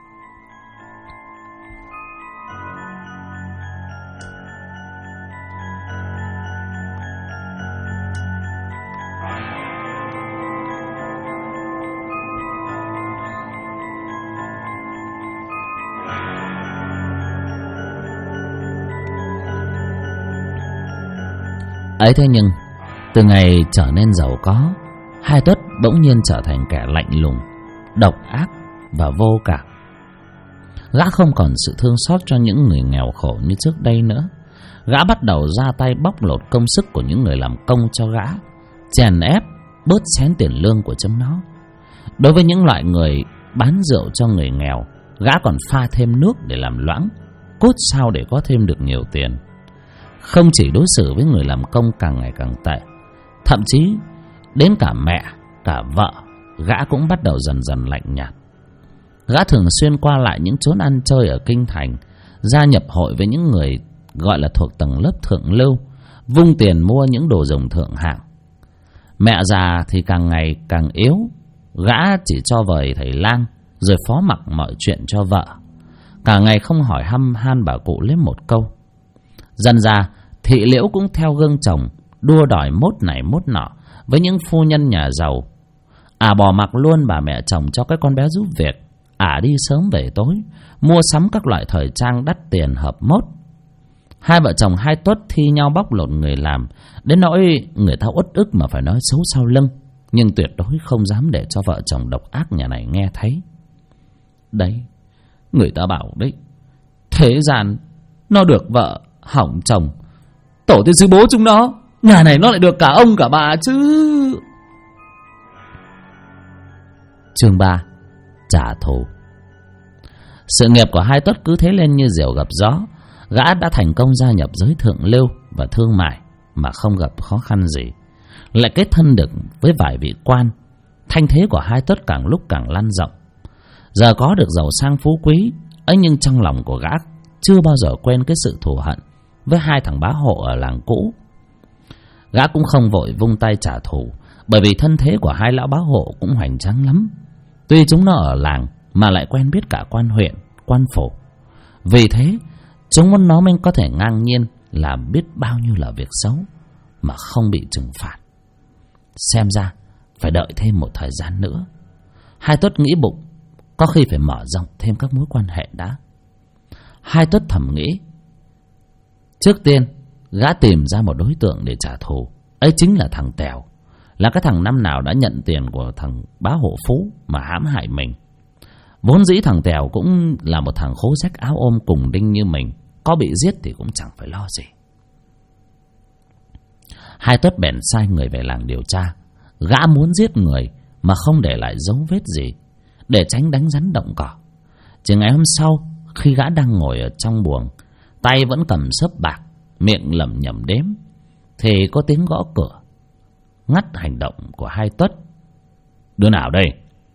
Ấy thế nhưng từ ngày trở nên giàu có, Hai Tuất bỗng nhiên trở thành kẻ lạnh lùng, độc ác và vô cảm. Gã không còn sự thương xót cho những người nghèo khổ như trước đây nữa. Gã bắt đầu ra tay bóc lột công sức của những người làm công cho gã, chèn ép, bớt xén tiền lương của chúng nó. Đối với những loại người bán rượu cho người nghèo, gã còn pha thêm nước để làm loãng, cốt sao để có thêm được nhiều tiền. Không chỉ đối xử với người làm công càng ngày càng tệ, thậm chí đến cả mẹ, cả vợ, gã cũng bắt đầu dần dần lạnh nhạt. Gã thường xuyên qua lại những chốn ăn chơi ở Kinh Thành, gia nhập hội với những người gọi là thuộc tầng lớp thượng lưu, vung tiền mua những đồ dùng thượng hạng. Mẹ già thì càng ngày càng yếu, gã chỉ cho vời thầy lang, rồi phó mặc mọi chuyện cho vợ, cả ngày không hỏi hăm han bà cụ lấy một câu. Dần ra Thị Liễu cũng theo gương chồng, đua đòi mốt này mốt nọ với những phu nhân nhà giàu. Bỏ mặc luôn bà mẹ chồng cho cái con bé giúp việc. Đi sớm về tối, mua sắm các loại thời trang đắt tiền hợp mốt. Hai vợ chồng Hai Tuất thi nhau bóc lột người làm, đến nỗi người ta uất ức mà phải nói xấu sau lưng, nhưng tuyệt đối không dám để cho vợ chồng độc ác nhà này nghe thấy. Đấy, Người ta bảo đấy, thế gian nó được vợ hỏng chồng, tổ tiên sư bố chúng nó, nhà này nó lại được cả ông cả bà chứ. Chương 3: Trả thù. Sự nghiệp của Hai Tuất cứ thế lên như diều gặp gió. Gã đã thành công gia nhập giới thượng lưu và thương mại mà không gặp khó khăn gì, lại kết thân được với vài vị quan. Thanh thế của Hai Tuất càng lúc càng lan rộng. Giờ có được giàu sang phú quý ấy, nhưng trong lòng của gã chưa bao giờ quên cái sự thù hận với hai thằng bá hộ ở làng cũ. Gã cũng không vội vung tay trả thù, bởi vì thân thế của hai lão bá hộ cũng hoành tráng lắm. Tuy chúng nó ở làng mà lại quen biết cả quan huyện, quan phủ. Vì thế chúng nó mới có thể ngang nhiên làm biết bao nhiêu là việc xấu mà không bị trừng phạt. Xem ra phải đợi thêm một thời gian nữa. Hai Tuất nghĩ bụng, có khi phải mở rộng thêm các mối quan hệ đã. Hai Tuất thầm nghĩ, trước tiên gã tìm ra một đối tượng để trả thù. Ấy chính là thằng Tèo, là cái thằng năm nào đã nhận tiền của thằng bá hộ Phú mà hãm hại mình. Vốn dĩ thằng Tèo cũng là một thằng khố rách áo ôm cùng đinh như mình, có bị giết thì cũng chẳng phải lo gì. Hai Tuất bèn sai người về làng điều tra. Gã muốn giết người mà không để lại dấu vết gì, để tránh đánh rắn động cỏ. Chỉ ngày hôm sau, khi gã đang ngồi ở trong buồng, tay vẫn cầm xớp bạc, miệng lẩm nhẩm đếm, thì có tiếng gõ cửa ngắt hành động của Hai Tuất. Đứa nào đây?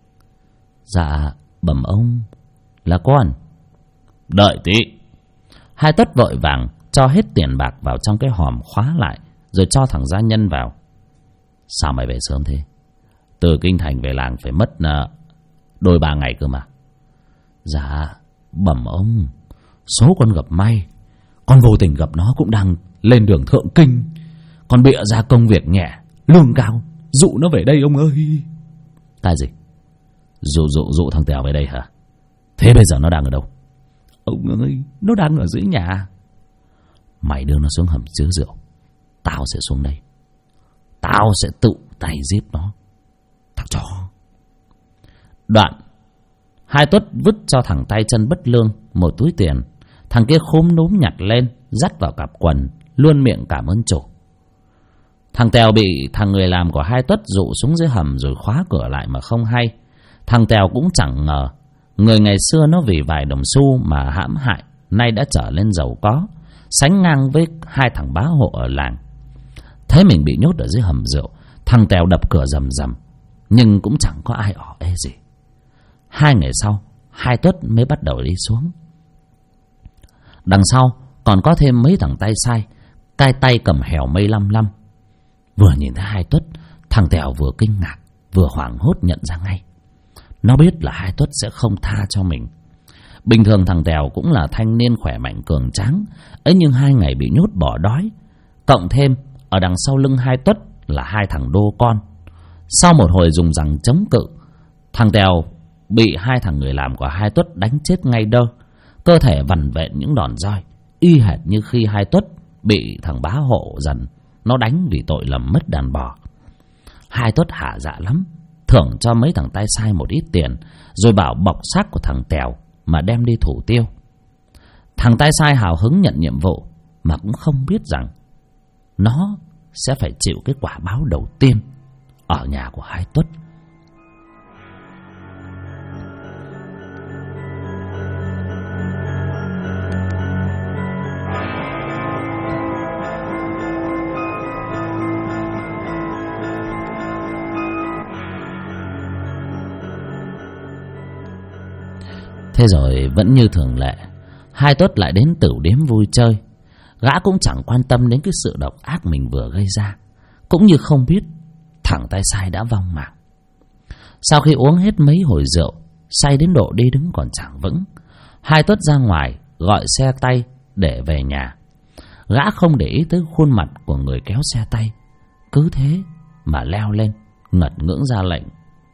Dạ bẩm ông, là con. Đợi tí. Hai Tuất vội vàng cho hết tiền bạc vào trong cái hòm khóa lại, rồi cho thằng gia nhân vào. Sao mày về sớm thế? Từ kinh thành về làng phải mất đôi 3 ngày cơ mà. Dạ bẩm ông, số con gặp may, con vô tình gặp nó cũng đang lên đường thượng kinh. Con bịa ra công việc nhẹ, lương cao, dụ nó về đây ông ơi. Cái gì? Dụ thằng Tèo về đây hả? Thế bây giờ nó đang ở đâu? Ông ơi, nó đang ở dưới nhà. Mày đưa nó xuống hầm chứa rượu, tao sẽ xuống đây. Tao sẽ tự tay giết nó, thằng chó. Đoạn Hai Tuất vứt cho thằng tay chân bất lương một túi tiền. Thằng kia khúm núm nhặt lên, dắt vào cặp quần, luôn miệng cảm ơn chủ. Thằng Tèo bị thằng người làm của Hai Tuất dụ xuống dưới hầm rồi khóa cửa lại mà không hay. Thằng Tèo cũng chẳng ngờ người ngày xưa nó vì vài đồng xu mà hãm hại, nay đã trở lên giàu có, sánh ngang với hai thằng bá hộ ở làng. Thấy mình bị nhốt ở dưới hầm rượu, thằng Tèo đập cửa rầm rầm, nhưng cũng chẳng có ai ỏ ê gì. 2 ngày sau, Hai Tuất mới bắt đầu đi xuống. Đằng sau còn có thêm mấy thằng tay sai, cai tay cầm hèo mây lăm lăm. Vừa nhìn thấy Hai Tuất, thằng Tèo vừa kinh ngạc vừa hoảng hốt nhận ra ngay. Nó biết là Hai Tuất sẽ không tha cho mình. Bình thường thằng Tèo cũng là thanh niên khỏe mạnh cường tráng ấy, nhưng 2 ngày bị nhốt bỏ đói, cộng thêm ở đằng sau lưng Hai Tuất là 2 thằng đô con. Sau một hồi dùng rằng chống cự, thằng Tèo bị 2 thằng người làm của Hai Tuất đánh chết ngay đơ, cơ thể vằn vện những đòn roi, y hệt như khi Hai Tuất bị thằng bá hộ dần nó đánh vì tội lầm mất đàn bò. Hai Tuất hả dạ lắm, thưởng cho mấy thằng tay sai một ít tiền, rồi bảo bọc xác của thằng Tèo mà đem đi thủ tiêu. Thằng tay sai hào hứng nhận nhiệm vụ, mà cũng không biết rằng nó sẽ phải chịu cái quả báo đầu tiên ở nhà của Hai Tuất. Thế rồi vẫn như thường lệ, Hai Tuất lại đến tửu điếm vui chơi. Gã cũng chẳng quan tâm đến cái sự độc ác mình vừa gây ra, cũng như không biết thằng tay sai đã vong mạng. Sau khi uống hết mấy hồi rượu, say đến độ đi đứng còn chẳng vững, Hai Tuất ra ngoài gọi xe tay để về nhà. Gã không để ý tới khuôn mặt của người kéo xe tay, cứ thế mà leo lên ngật ngưỡng ra lệnh.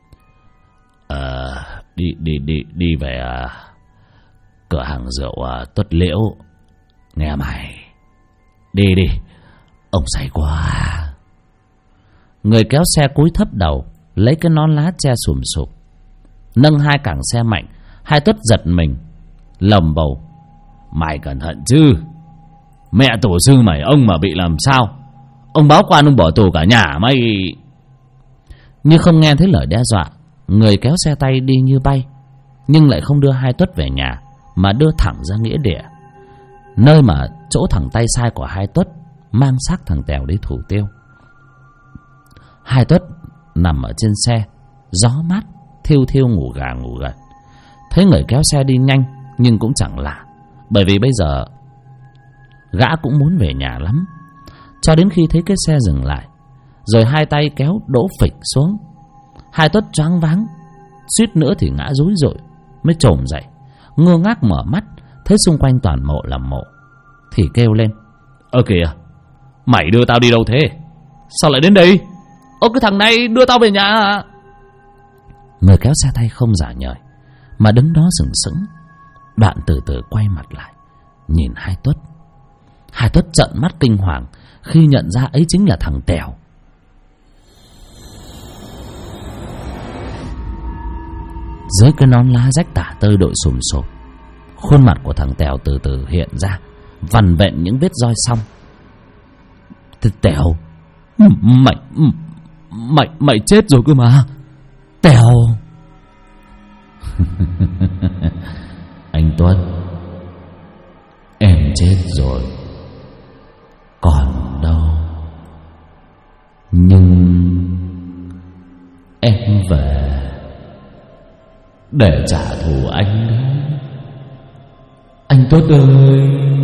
Đi về cửa hàng rượu Tuất Liễu, nghe mày. Đi, ông say quá. Người kéo xe cúi thấp đầu, lấy cái nón lá che sùm sụp, nâng 2 cẳng xe mạnh. Hai Tuất giật mình, lầm bầu: "Mày cẩn thận chứ, mẹ tổ sư mày ông mà bị làm sao, ông báo quan ông bỏ tù cả nhà mày." Như không nghe thấy lời đe dọa, người kéo xe tay đi như bay, nhưng lại không đưa Hai Tuất về nhà mà đưa thẳng ra nghĩa địa, nơi mà chỗ thằng tay sai của Hai Tuất mang xác thằng Tèo đi thủ tiêu. Hai Tuất nằm ở trên xe, gió mát thiêu thiêu ngủ gà ngủ gật. Thấy người kéo xe đi nhanh nhưng cũng chẳng lạ, bởi vì bây giờ gã cũng muốn về nhà lắm. Cho đến khi thấy cái xe dừng lại, rồi hai tay kéo đỗ phịch xuống, Hai Tuất choáng váng, suýt nữa thì ngã rúi rụi, mới chồm dậy, ngơ ngác mở mắt, thấy xung quanh toàn mộ là mộ, thì kêu lên: "Ơ kìa, mày đưa tao đi đâu thế? Sao lại đến đây? Ơ cái thằng này đưa tao về nhà à?" Người kéo xe tay không giả nhời, mà đứng đó sừng sững. Đoạn từ từ quay mặt lại nhìn Hai Tuất. Hai Tuất trợn mắt kinh hoàng khi nhận ra ấy chính là thằng Tèo. Dưới cái nón lá rách tả tơi đội sùm sụp, khuôn mặt của thằng Tèo từ từ hiện ra, vằn vện những vết roi xong. "Tèo, mày chết rồi cơ mà, Tèo." "Anh Tuất, em chết rồi, còn đâu, nhưng em về để trả thù anh đấy, anh Tuất ơi."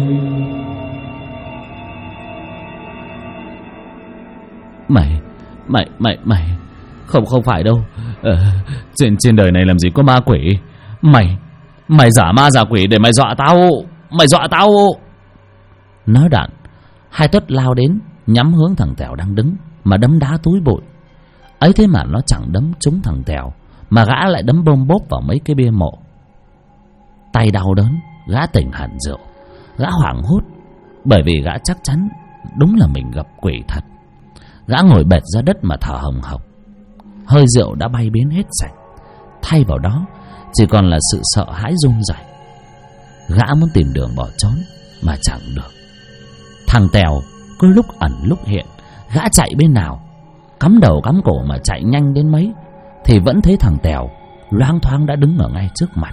Mày không phải đâu. Trên đời này làm gì có ma quỷ. Mày giả ma giả quỷ để mày dọa tao. Nói đoạn, Hai Tuất lao đến, nhắm hướng thằng Tèo đang đứng mà đấm đá túi bụi. Ấy thế mà nó chẳng đấm trúng thằng Tèo, mà gã lại đấm bôm bốp vào mấy cái bia mộ. Tay đau đớn, gã tỉnh hẳn rượu. Gã hoảng hốt, bởi vì gã chắc chắn đúng là mình gặp quỷ thật. Gã ngồi bệt ra đất mà thở hồng hộc. Hơi rượu đã bay biến hết sạch, thay vào đó chỉ còn là sự sợ hãi run rẩy. Gã muốn tìm đường bỏ trốn mà chẳng được. Thằng Tèo cứ lúc ẩn lúc hiện, gã chạy bên nào, cắm đầu cắm cổ mà chạy nhanh đến mấy, thì vẫn thấy thằng Tèo loáng thoáng đã đứng ở ngay trước mặt.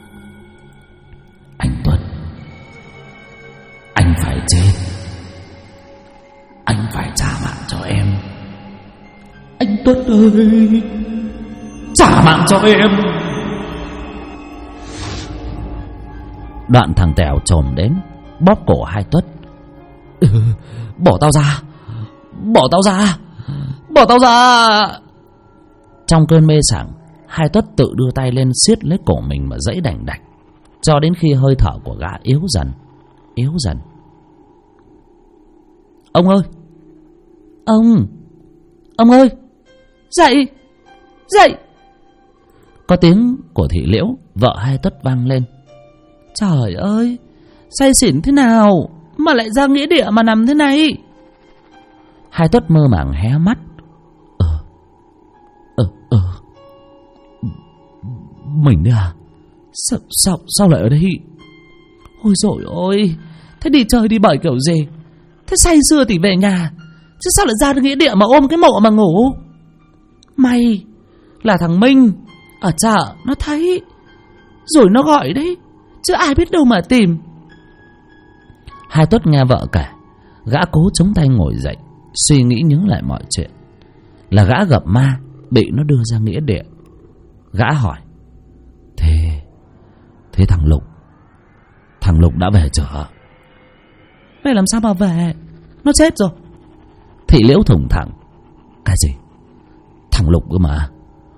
"Anh Tuất, anh phải chết, anh phải trả mạng cho em. Anh Tuất ơi, trả mạng cho em." Đoạn thằng Tèo chồm đến, bóp cổ Hai Tuất. Bỏ tao ra. Trong cơn mê sảng, Hai Tuất tự đưa tay lên siết lấy cổ mình mà giãy đành đạch, cho đến khi hơi thở của gã yếu dần. "Ông ơi, ông ơi, dậy!" Có tiếng của thị Liễu, vợ Hai Tuất vang lên. "Trời ơi, say xỉn thế nào mà lại ra nghĩa địa mà nằm thế này?" Hai Tuất mơ màng hé mắt. Mình đấy à? Sao lại ở đây? Ôi dồi ôi, thế đi chơi đi bời kiểu gì? Thế say sưa thì về nhà, chứ sao lại ra nghĩa địa mà ôm cái mộ mà ngủ? May là thằng Minh ở chợ nó thấy, rồi nó gọi đấy, chứ ai biết đâu mà tìm. Hai Tuất nghe vợ kể, gã cố chống tay ngồi dậy, suy nghĩ nhớ lại mọi chuyện. Là gã gặp ma, bị nó đưa ra nghĩa địa. Gã hỏi: Thế thằng Lục đã về chưa? Vậy làm sao mà về, nó chết rồi. Thị Liễu thủng thẳng: Cái gì? Thằng Lục cơ mà.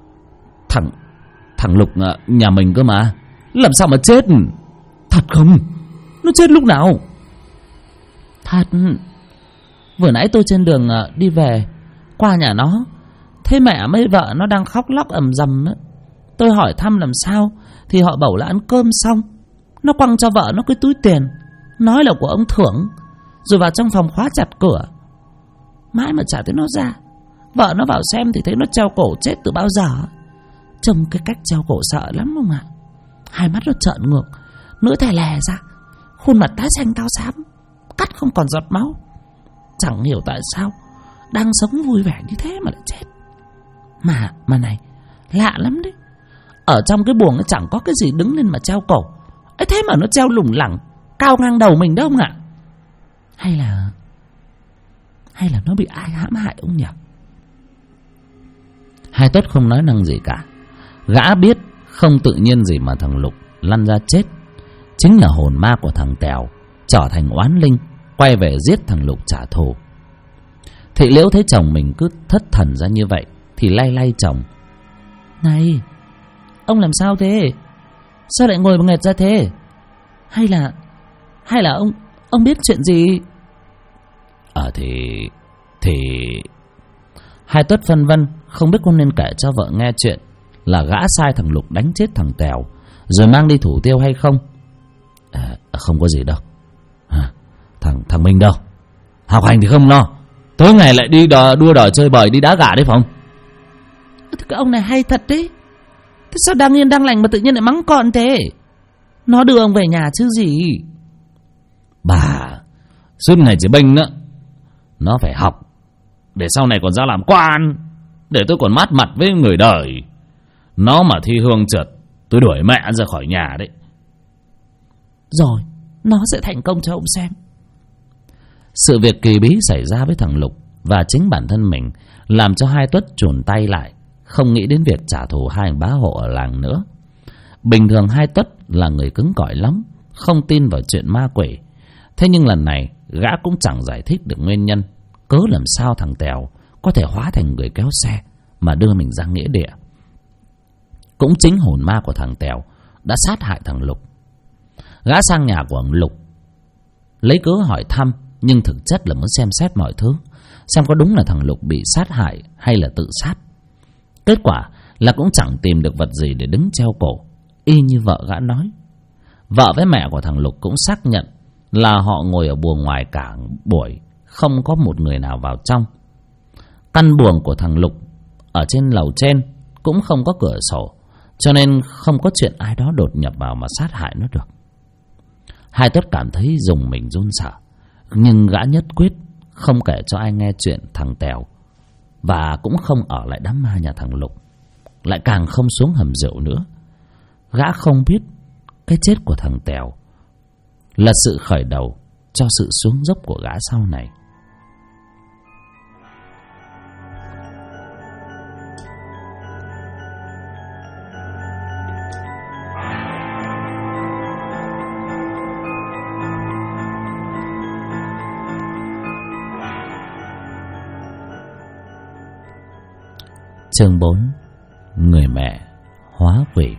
Thằng Lục nhà mình cơ mà, làm sao mà chết? Thật không? Nó chết lúc nào? Thật. Vừa nãy tôi trên đường đi về, qua nhà nó, thấy mẹ mấy vợ nó đang khóc lóc ầm rầm á. Tôi hỏi thăm làm sao, thì họ bảo là ăn cơm xong, nó quăng cho vợ nó cái túi tiền, nói là của ông Thưởng, rồi vào trong phòng khóa chặt cửa. Mãi mà chả thấy nó ra. Vợ nó vào xem thì thấy nó treo cổ chết từ bao giờ. Trông cái cách treo cổ sợ lắm không ạ? Hai mắt nó trợn ngược, nửa thè lè ra, khuôn mặt tái xanh tao xám, cắt không còn giọt máu. Chẳng hiểu tại sao đang sống vui vẻ như thế mà lại chết. Mà này, lạ lắm đấy. Ở trong cái buồng nó chẳng có cái gì đứng lên mà treo cổ ấy, thế mà nó treo lủng lẳng cao ngang đầu mình đó ông ạ. Hay là nó bị ai hãm hại ông nhỉ? Hai Tuất không nói năng gì cả. Gã biết không tự nhiên gì mà thằng Lục lăn ra chết chính là hồn ma của thằng Tèo trở thành oán linh quay về giết thằng Lục trả thù. Thị Liễu thấy chồng mình cứ thất thần ra như vậy thì lay lay chồng. Này, ông làm sao thế? Sao lại ngồi mà nghẹt ra thế? Hay là ông biết chuyện gì? Thì Hai Tuất phân vân không biết có nên kể cho vợ nghe chuyện là gã sai thằng Lục đánh chết thằng Tèo rồi mang đi thủ tiêu hay không. Không có gì đâu. Thằng Minh đâu? Học hành thì không lo, tối ngày lại đi đua đòi chơi bời, đi đá gà đấy phải không? Cái ông này hay thật đấy. Thế sao đang yên đang lành mà tự nhiên lại mắng con thế? Nó đưa ông về nhà chứ gì. Bà suốt ngày chỉ bênh nữa. Nó phải học để sau này còn ra làm quan, để tôi còn mát mặt với người đời. Nó mà thi hương trượt, tôi đuổi mẹ ra khỏi nhà đấy. Rồi, nó sẽ thành công cho ông xem. Sự việc kỳ bí xảy ra với thằng Lục và chính bản thân mình làm cho Hai Tuất chùn tay lại, không nghĩ đến việc trả thù hai bá hộ ở làng nữa. Bình thường Hai Tuất là người cứng cỏi lắm, không tin vào chuyện ma quỷ. Thế nhưng lần này gã cũng chẳng giải thích được nguyên nhân cớ làm sao thằng Tèo có thể hóa thành người kéo xe mà đưa mình ra nghĩa địa. Cũng chính hồn ma của thằng Tèo đã sát hại thằng Lục. Gã sang nhà của ông Lục lấy cớ hỏi thăm, nhưng thực chất là muốn xem xét mọi thứ, xem có đúng là thằng Lục bị sát hại hay là tự sát. Kết quả là cũng chẳng tìm được vật gì để đứng treo cổ, y như vợ gã nói. Vợ với mẹ của thằng Lục cũng xác nhận là họ ngồi ở buồng ngoài cả buổi, không có một người nào vào trong. Căn buồng của thằng Lục ở trên lầu trên cũng không có cửa sổ, cho nên không có chuyện ai đó đột nhập vào mà sát hại nó được. Hai Tuất cảm thấy rùng mình run sợ, nhưng gã nhất quyết không kể cho ai nghe chuyện thằng Tèo, và cũng không ở lại đám ma nhà thằng Lục, lại càng không xuống hầm rượu nữa. Gã không biết cái chết của thằng Tèo là sự khởi đầu cho sự xuống dốc của gã sau này. Chương 4. Người mẹ hóa quỷ.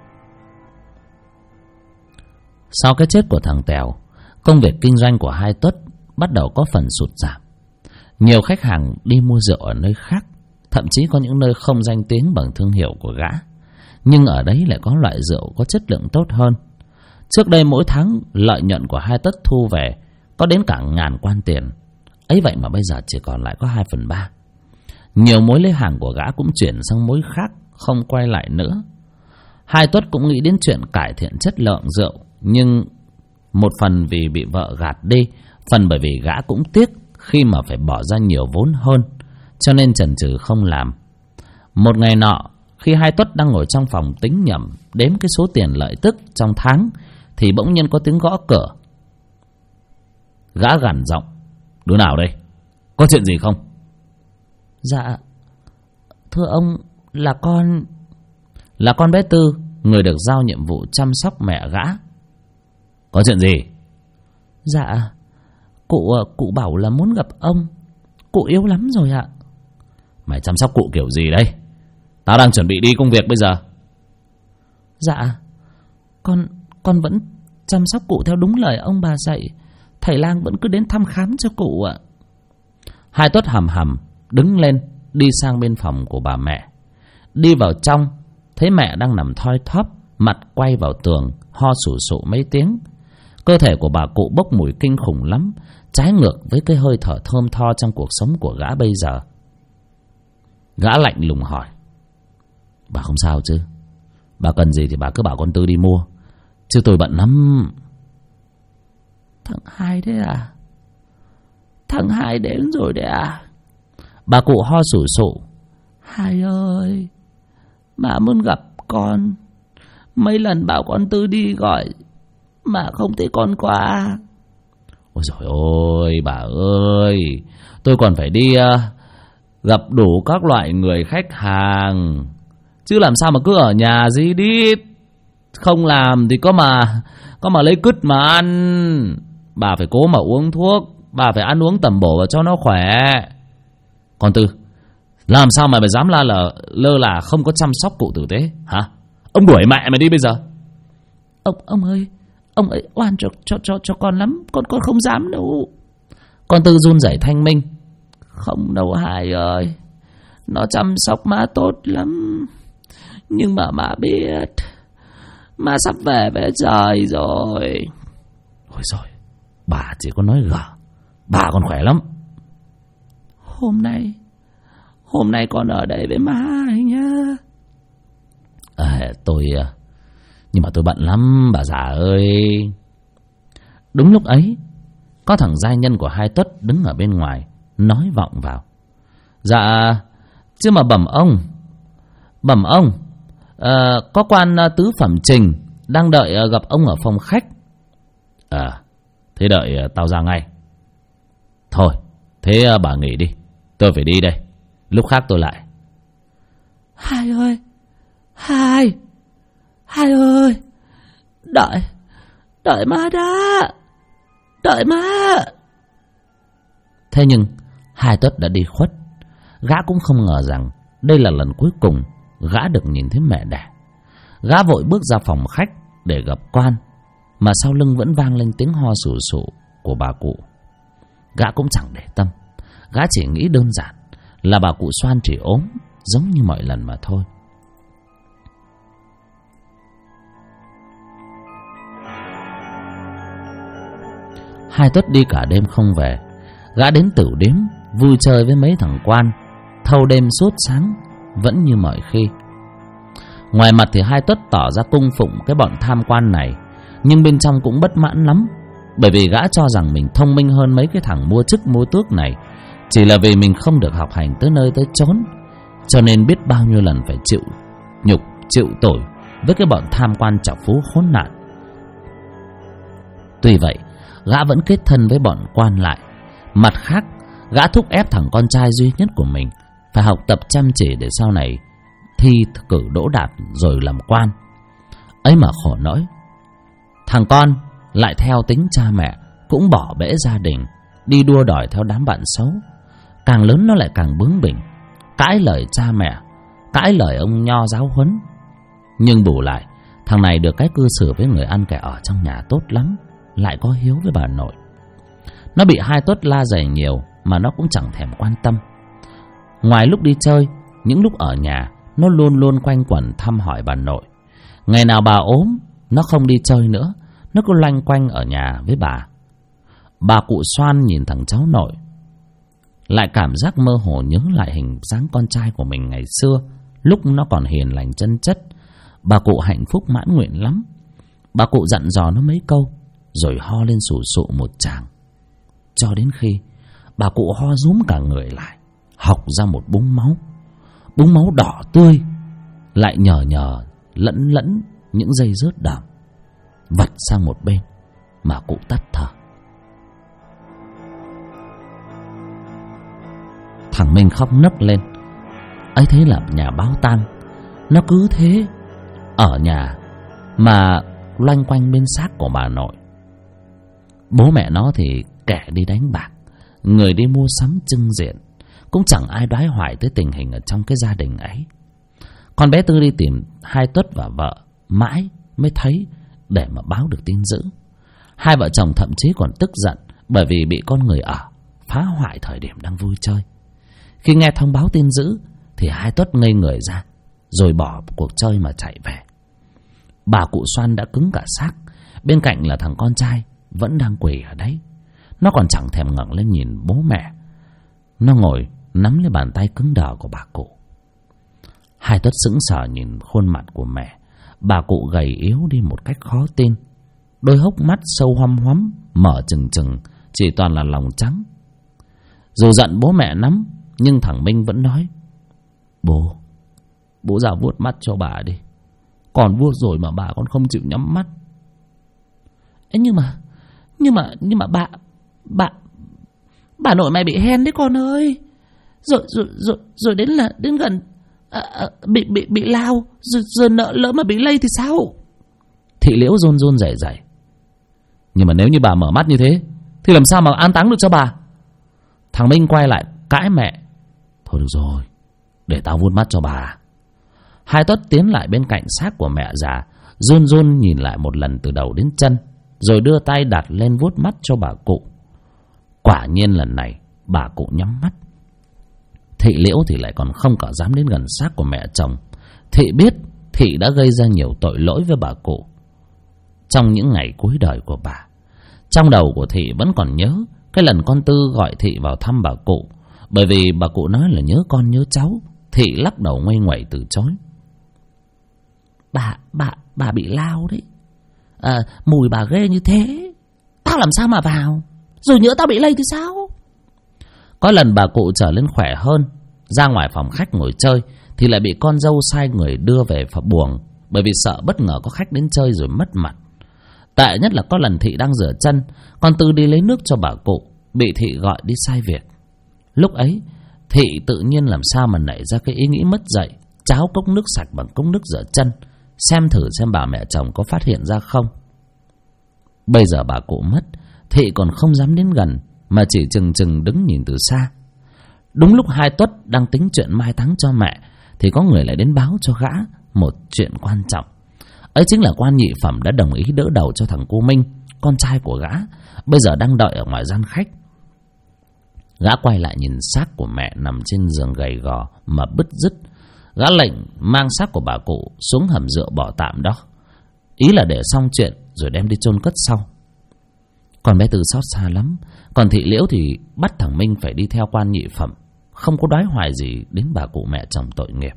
Sau cái chết của thằng Tèo, công việc kinh doanh của Hai Tuất bắt đầu có phần sụt giảm. Nhiều khách hàng đi mua rượu ở nơi khác, thậm chí có những nơi không danh tiếng bằng thương hiệu của gã, nhưng ở đấy lại có loại rượu có chất lượng tốt hơn. Trước đây mỗi tháng lợi nhuận của Hai Tuất thu về có đến cả ngàn quan tiền, ấy vậy mà bây giờ chỉ còn lại có 2/3. Nhiều mối lấy hàng của gã cũng chuyển sang mối khác, không quay lại nữa. Hai Tuất cũng nghĩ đến chuyện cải thiện chất lượng rượu, nhưng một phần vì bị vợ gạt đi, phần bởi vì gã cũng tiếc khi mà phải bỏ ra nhiều vốn hơn, cho nên chần chừ không làm. Một ngày nọ, khi Hai Tuất đang ngồi trong phòng tính nhẩm đếm cái số tiền lợi tức trong tháng, thì bỗng nhiên có tiếng gõ cửa. Gã gằn giọng: "Đứa nào đây? Có chuyện gì không?" "Dạ, thưa ông, là con bé Tư, người được giao nhiệm vụ chăm sóc mẹ gã." "Có chuyện gì?" "Dạ, cụ bảo là muốn gặp ông. Cụ yếu lắm rồi ạ." "Mày chăm sóc cụ kiểu gì đây? Tao đang chuẩn bị đi công việc bây giờ." "Dạ, con vẫn chăm sóc cụ theo đúng lời ông bà dạy. Thầy lang vẫn cứ đến thăm khám cho cụ ạ." Hai Tuất hầm hầm đứng lên, đi sang bên phòng của bà mẹ. Đi vào trong, thấy mẹ đang nằm thoi thóp, mặt quay vào tường, ho sù sụ mấy tiếng. Cơ thể của bà cụ bốc mùi kinh khủng lắm, trái ngược với cái hơi thở thơm tho trong cuộc sống của gã bây giờ. Gã lạnh lùng hỏi: "Bà không sao chứ? Bà cần gì thì bà cứ bảo con Tư đi mua. chứ tôi bận lắm. Thằng Hai đấy à? Thằng Hai đến rồi đấy à? Bà cụ ho sù sụ. Hai ơi, mà muốn gặp con. Mấy lần bảo con Tư đi gọi mà không thấy con qua. Ôi giời ơi, bà ơi, tôi còn phải đi gặp đủ các loại người khách hàng, chứ làm sao mà cứ ở nhà gì đi. Không làm thì có mà lấy cứt mà ăn. Bà phải cố mà uống thuốc, bà phải ăn uống tầm bổ và cho nó khỏe. Con Tư, làm sao mà mày dám lơ là không có chăm sóc cụ tử tế hả? Ông đuổi mẹ mày đi bây giờ. Ông ơi oan cho con lắm, con không dám đâu. Con Tư run rẩy thanh minh. Không đâu Hai ơi, nó chăm sóc má tốt lắm. Nhưng mà má biết má sắp về với trời rồi. Ôi giời, bà chỉ có nói gở, bà còn khỏe lắm. Hôm nay con ở đây với má nhá. Nhưng mà tôi bận lắm bà già ơi. Đúng lúc ấy, có thằng giai nhân của Hai Tuất đứng ở bên ngoài nói vọng vào. Dạ, chứ mà bẩm ông, có quan tứ phẩm Trình đang đợi gặp ông ở phòng khách. Thế đợi tao ra ngay. Thôi, thế bà nghỉ đi, tôi phải đi đây, lúc khác tôi lại. Hai ơi, Hai ơi, đợi má đã, đợi má. Thế nhưng Hai Tuất đã đi khuất. Gã cũng không ngờ rằng đây là lần cuối cùng gã được nhìn thấy mẹ đẻ. Gã vội bước ra phòng khách để gặp quan, mà sau lưng vẫn vang lên tiếng ho sù sụ của bà cụ. Gã cũng chẳng để tâm, gã chỉ nghĩ đơn giản là bà cụ Xoan chỉ ốm giống như mọi lần mà thôi. Hai Tuất đi cả đêm không về. Gã đến tử điếm vui chơi với mấy thằng quan, thâu đêm suốt sáng vẫn như mọi khi. Ngoài mặt thì Hai Tuất tỏ ra cung phụng cái bọn tham quan này, nhưng bên trong cũng bất mãn lắm, bởi vì gã cho rằng mình thông minh hơn mấy cái thằng mua chức mua tước này, chỉ là vì mình không được học hành tới nơi tới chốn, cho nên biết bao nhiêu lần phải chịu nhục chịu tủi với cái bọn tham quan trọc phú khốn nạn. Tuy vậy, gã vẫn kết thân với bọn quan lại. Mặt khác, gã thúc ép thằng con trai duy nhất của mình phải học tập chăm chỉ để sau này thi cử đỗ đạt rồi làm quan. Ấy mà khổ nỗi, thằng con lại theo tính cha mẹ, cũng bỏ bẽ gia đình, đi đua đòi theo đám bạn xấu. Càng lớn nó lại càng bướng bỉnh, cãi lời cha mẹ, cãi lời ông nho giáo huấn. Nhưng bù lại, thằng này được cái cư xử với người ăn kẻ ở trong nhà tốt lắm, lại có hiếu với bà nội. Nó bị Hai Tuất la dày nhiều mà nó cũng chẳng thèm quan tâm. Ngoài lúc đi chơi, những lúc ở nhà, nó luôn luôn quanh quẩn thăm hỏi bà nội. Ngày nào bà ốm, nó không đi chơi nữa, nó cứ loanh quanh ở nhà với bà. Bà cụ Xoan nhìn thằng cháu nội, lại cảm giác mơ hồ nhớ lại hình dáng con trai của mình ngày xưa, lúc nó còn hiền lành chân chất. Bà cụ hạnh phúc mãn nguyện lắm. Bà cụ dặn dò nó mấy câu, rồi ho lên sù sụ một tràng, cho đến khi bà cụ ho rúm cả người lại, hộc ra một búng máu đỏ tươi, lại nhờ lẫn những dây rớt đờm, vặt sang một bên mà cụ tắt thở. Thằng Minh khóc nấc lên. Ấy thế là nhà báo tang. Nó cứ thế ở nhà mà loanh quanh bên xác của bà nội. Bố mẹ nó thì kẻ đi đánh bạc, người đi mua sắm trưng diện, cũng chẳng ai đoái hoài tới tình hình ở trong cái gia đình ấy. Con bé Tư đi tìm Hai Tuất và vợ mãi mới thấy để mà báo được tin dữ. Hai vợ chồng thậm chí còn tức giận bởi vì bị con người ở phá hoại thời điểm đang vui chơi. Khi nghe thông báo tin dữ thì Hai Tuất ngây người ra, rồi bỏ cuộc chơi mà chạy về. Bà cụ Xoan đã cứng cả xác, bên cạnh là thằng con trai vẫn đang quỳ ở đấy. Nó còn chẳng thèm ngẩng lên nhìn bố mẹ. Nó ngồi nắm lấy bàn tay cứng đờ của bà cụ. Hai Tuất sững sờ nhìn khuôn mặt của mẹ. bà cụ gầy yếu đi một cách khó tin. Đôi hốc mắt sâu hoăm hoắm, mở trừng trừng, chỉ toàn là lòng trắng. Dù giận bố mẹ lắm, nhưng thằng Minh vẫn nói: Bố ra vuốt mắt cho bà đi. Còn vuốt rồi mà bà còn không chịu nhắm mắt. Ê, nhưng mà bà nội mày bị hen đấy con ơi. Rồi đến gần bị lao, rồi lỡ mà bị lây thì sao? Thị Liễu run run rẩy rẩy. Nhưng mà nếu như bà mở mắt như thế thì làm sao mà an táng được cho bà? Thằng Minh quay lại cãi mẹ: Thôi được rồi, để tao vuốt mắt cho bà. Hai Tuất tiến lại bên cạnh xác của mẹ già, run run nhìn lại một lần từ đầu đến chân, rồi đưa tay đặt lên vuốt mắt cho bà cụ. Quả nhiên lần này bà cụ nhắm mắt. Thị Liễu thì lại còn không cả dám đến gần xác của mẹ chồng. Thị biết Thị đã gây ra nhiều tội lỗi với bà cụ trong những ngày cuối đời của bà. Trong đầu của Thị vẫn còn nhớ cái lần con Tư gọi Thị vào thăm bà cụ. Bởi vì bà cụ nói là nhớ con nhớ cháu, Thị lắc đầu ngoay ngoẩy từ chối. Bà bị lao đấy. Mùi bà ghê như thế, tao làm sao mà vào? Rồi nhỡ tao bị lây thì sao? Có lần bà cụ trở lên khỏe hơn, ra ngoài phòng khách ngồi chơi thì lại bị con dâu sai người đưa về phòng buồng, bởi vì sợ bất ngờ có khách đến chơi rồi mất mặt. Tệ nhất là có lần Thị đang rửa chân, con Tư đi lấy nước cho bà cụ, bị Thị gọi đi sai việc. Lúc ấy Thị tự nhiên làm sao mà nảy ra cái ý nghĩ mất dạy cháo cốc nước sạch bằng cốc nước rửa chân, xem thử xem bà mẹ chồng có phát hiện ra không. Bây giờ bà cụ mất, Thị còn không dám đến gần, mà chỉ chừng chừng đứng nhìn từ xa. Đúng lúc Hai Tuất đang tính chuyện mai táng cho mẹ thì có người lại đến báo cho gã một chuyện quan trọng. Ấy chính là quan nhị phẩm đã đồng ý đỡ đầu cho thằng cô Minh, con trai của gã, bây giờ đang đợi ở ngoài gian khách. Gã quay lại nhìn xác của mẹ nằm trên giường gầy gò mà bứt rứt. Gã lệnh mang xác của bà cụ xuống hầm rượu bỏ tạm đó, ý là để xong chuyện rồi đem đi chôn cất sau. Còn bé Tư xót xa lắm, còn Thị Liễu thì bắt thằng Minh phải đi theo quan nhị phẩm, không có đoái hoài gì đến bà cụ mẹ chồng tội nghiệp.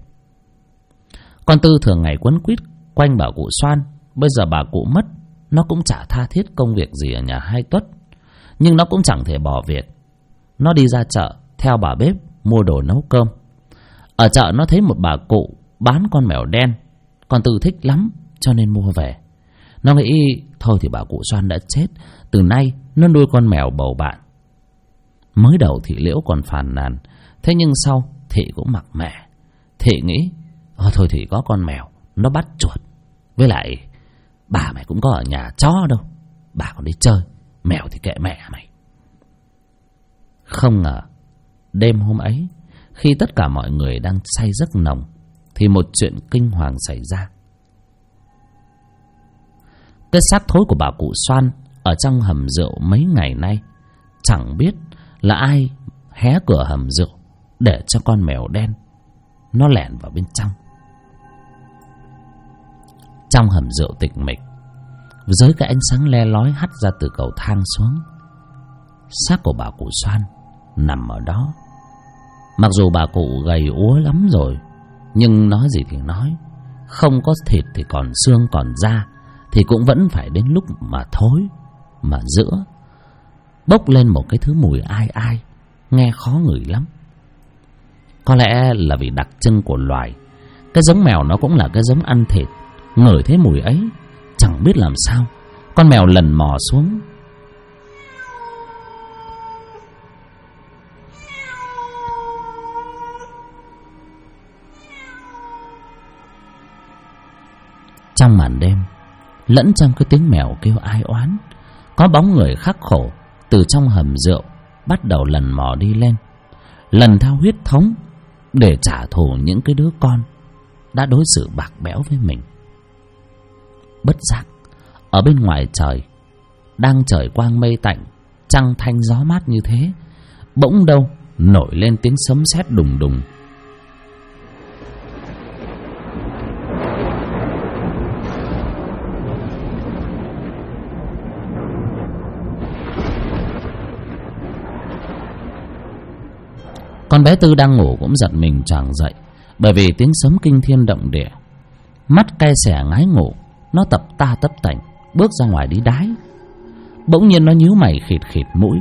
Con Tư thường ngày quấn quýt quanh bà cụ Xoan, bây giờ bà cụ mất, nó cũng chả tha thiết công việc gì ở nhà Hai Tuất, nhưng nó cũng chẳng thể bỏ việc. Nó đi ra chợ theo bà bếp mua đồ nấu cơm. Ở chợ nó thấy một bà cụ bán con mèo đen, con Tư thích lắm cho nên mua về. Nó nghĩ thôi thì bà cụ Xoan đã chết, từ nay nó nuôi con mèo bầu bạn. Mới đầu Thị Liễu còn phàn nàn, thế nhưng sau Thị cũng mặc mẹ. Thị nghĩ thôi thì có con mèo nó bắt chuột, với lại bà mày cũng có ở nhà chó đâu, bà còn đi chơi, mèo thì kệ mẹ mày. Không ngờ đêm hôm ấy, khi tất cả mọi người đang say giấc nồng, thì một chuyện kinh hoàng xảy ra. Cái xác thối của bà cụ Xoan ở trong hầm rượu mấy ngày nay, chẳng biết là ai hé cửa hầm rượu để cho con mèo đen nó lẻn vào bên trong. Trong hầm rượu tịch mịch, dưới cái ánh sáng le lói hắt ra từ cầu thang xuống, xác của bà cụ Xoan nằm ở đó. Mặc dù bà cụ gầy úa lắm rồi, nhưng nói gì thì nói, không có thịt thì còn xương còn da, thì cũng vẫn phải đến lúc mà thối, mà giữa bốc lên một cái thứ mùi ai ai, nghe khó ngửi lắm. Có lẽ là vì đặc trưng của loài, cái giống mèo nó cũng là cái giống ăn thịt. Ngửi thấy mùi ấy, chẳng biết làm sao, con mèo lần mò xuống. Trong màn đêm, lẫn trong cái tiếng mèo kêu ai oán, có bóng người khắc khổ từ trong hầm rượu bắt đầu lần mò đi lên, lần theo huyết thống để trả thù những cái đứa con đã đối xử bạc bẽo với mình. Bất giác, ở bên ngoài trời, đang trời quang mây tạnh, trăng thanh gió mát như thế, bỗng đâu nổi lên tiếng sấm sét đùng đùng. Con bé Tư đang ngủ cũng giật mình choàng dậy, bởi vì tiếng sấm kinh thiên động địa. Mắt cay xẻ ngái ngủ, nó tập ta tấp tành bước ra ngoài đi đái. Bỗng nhiên nó nhíu mày khịt khịt mũi.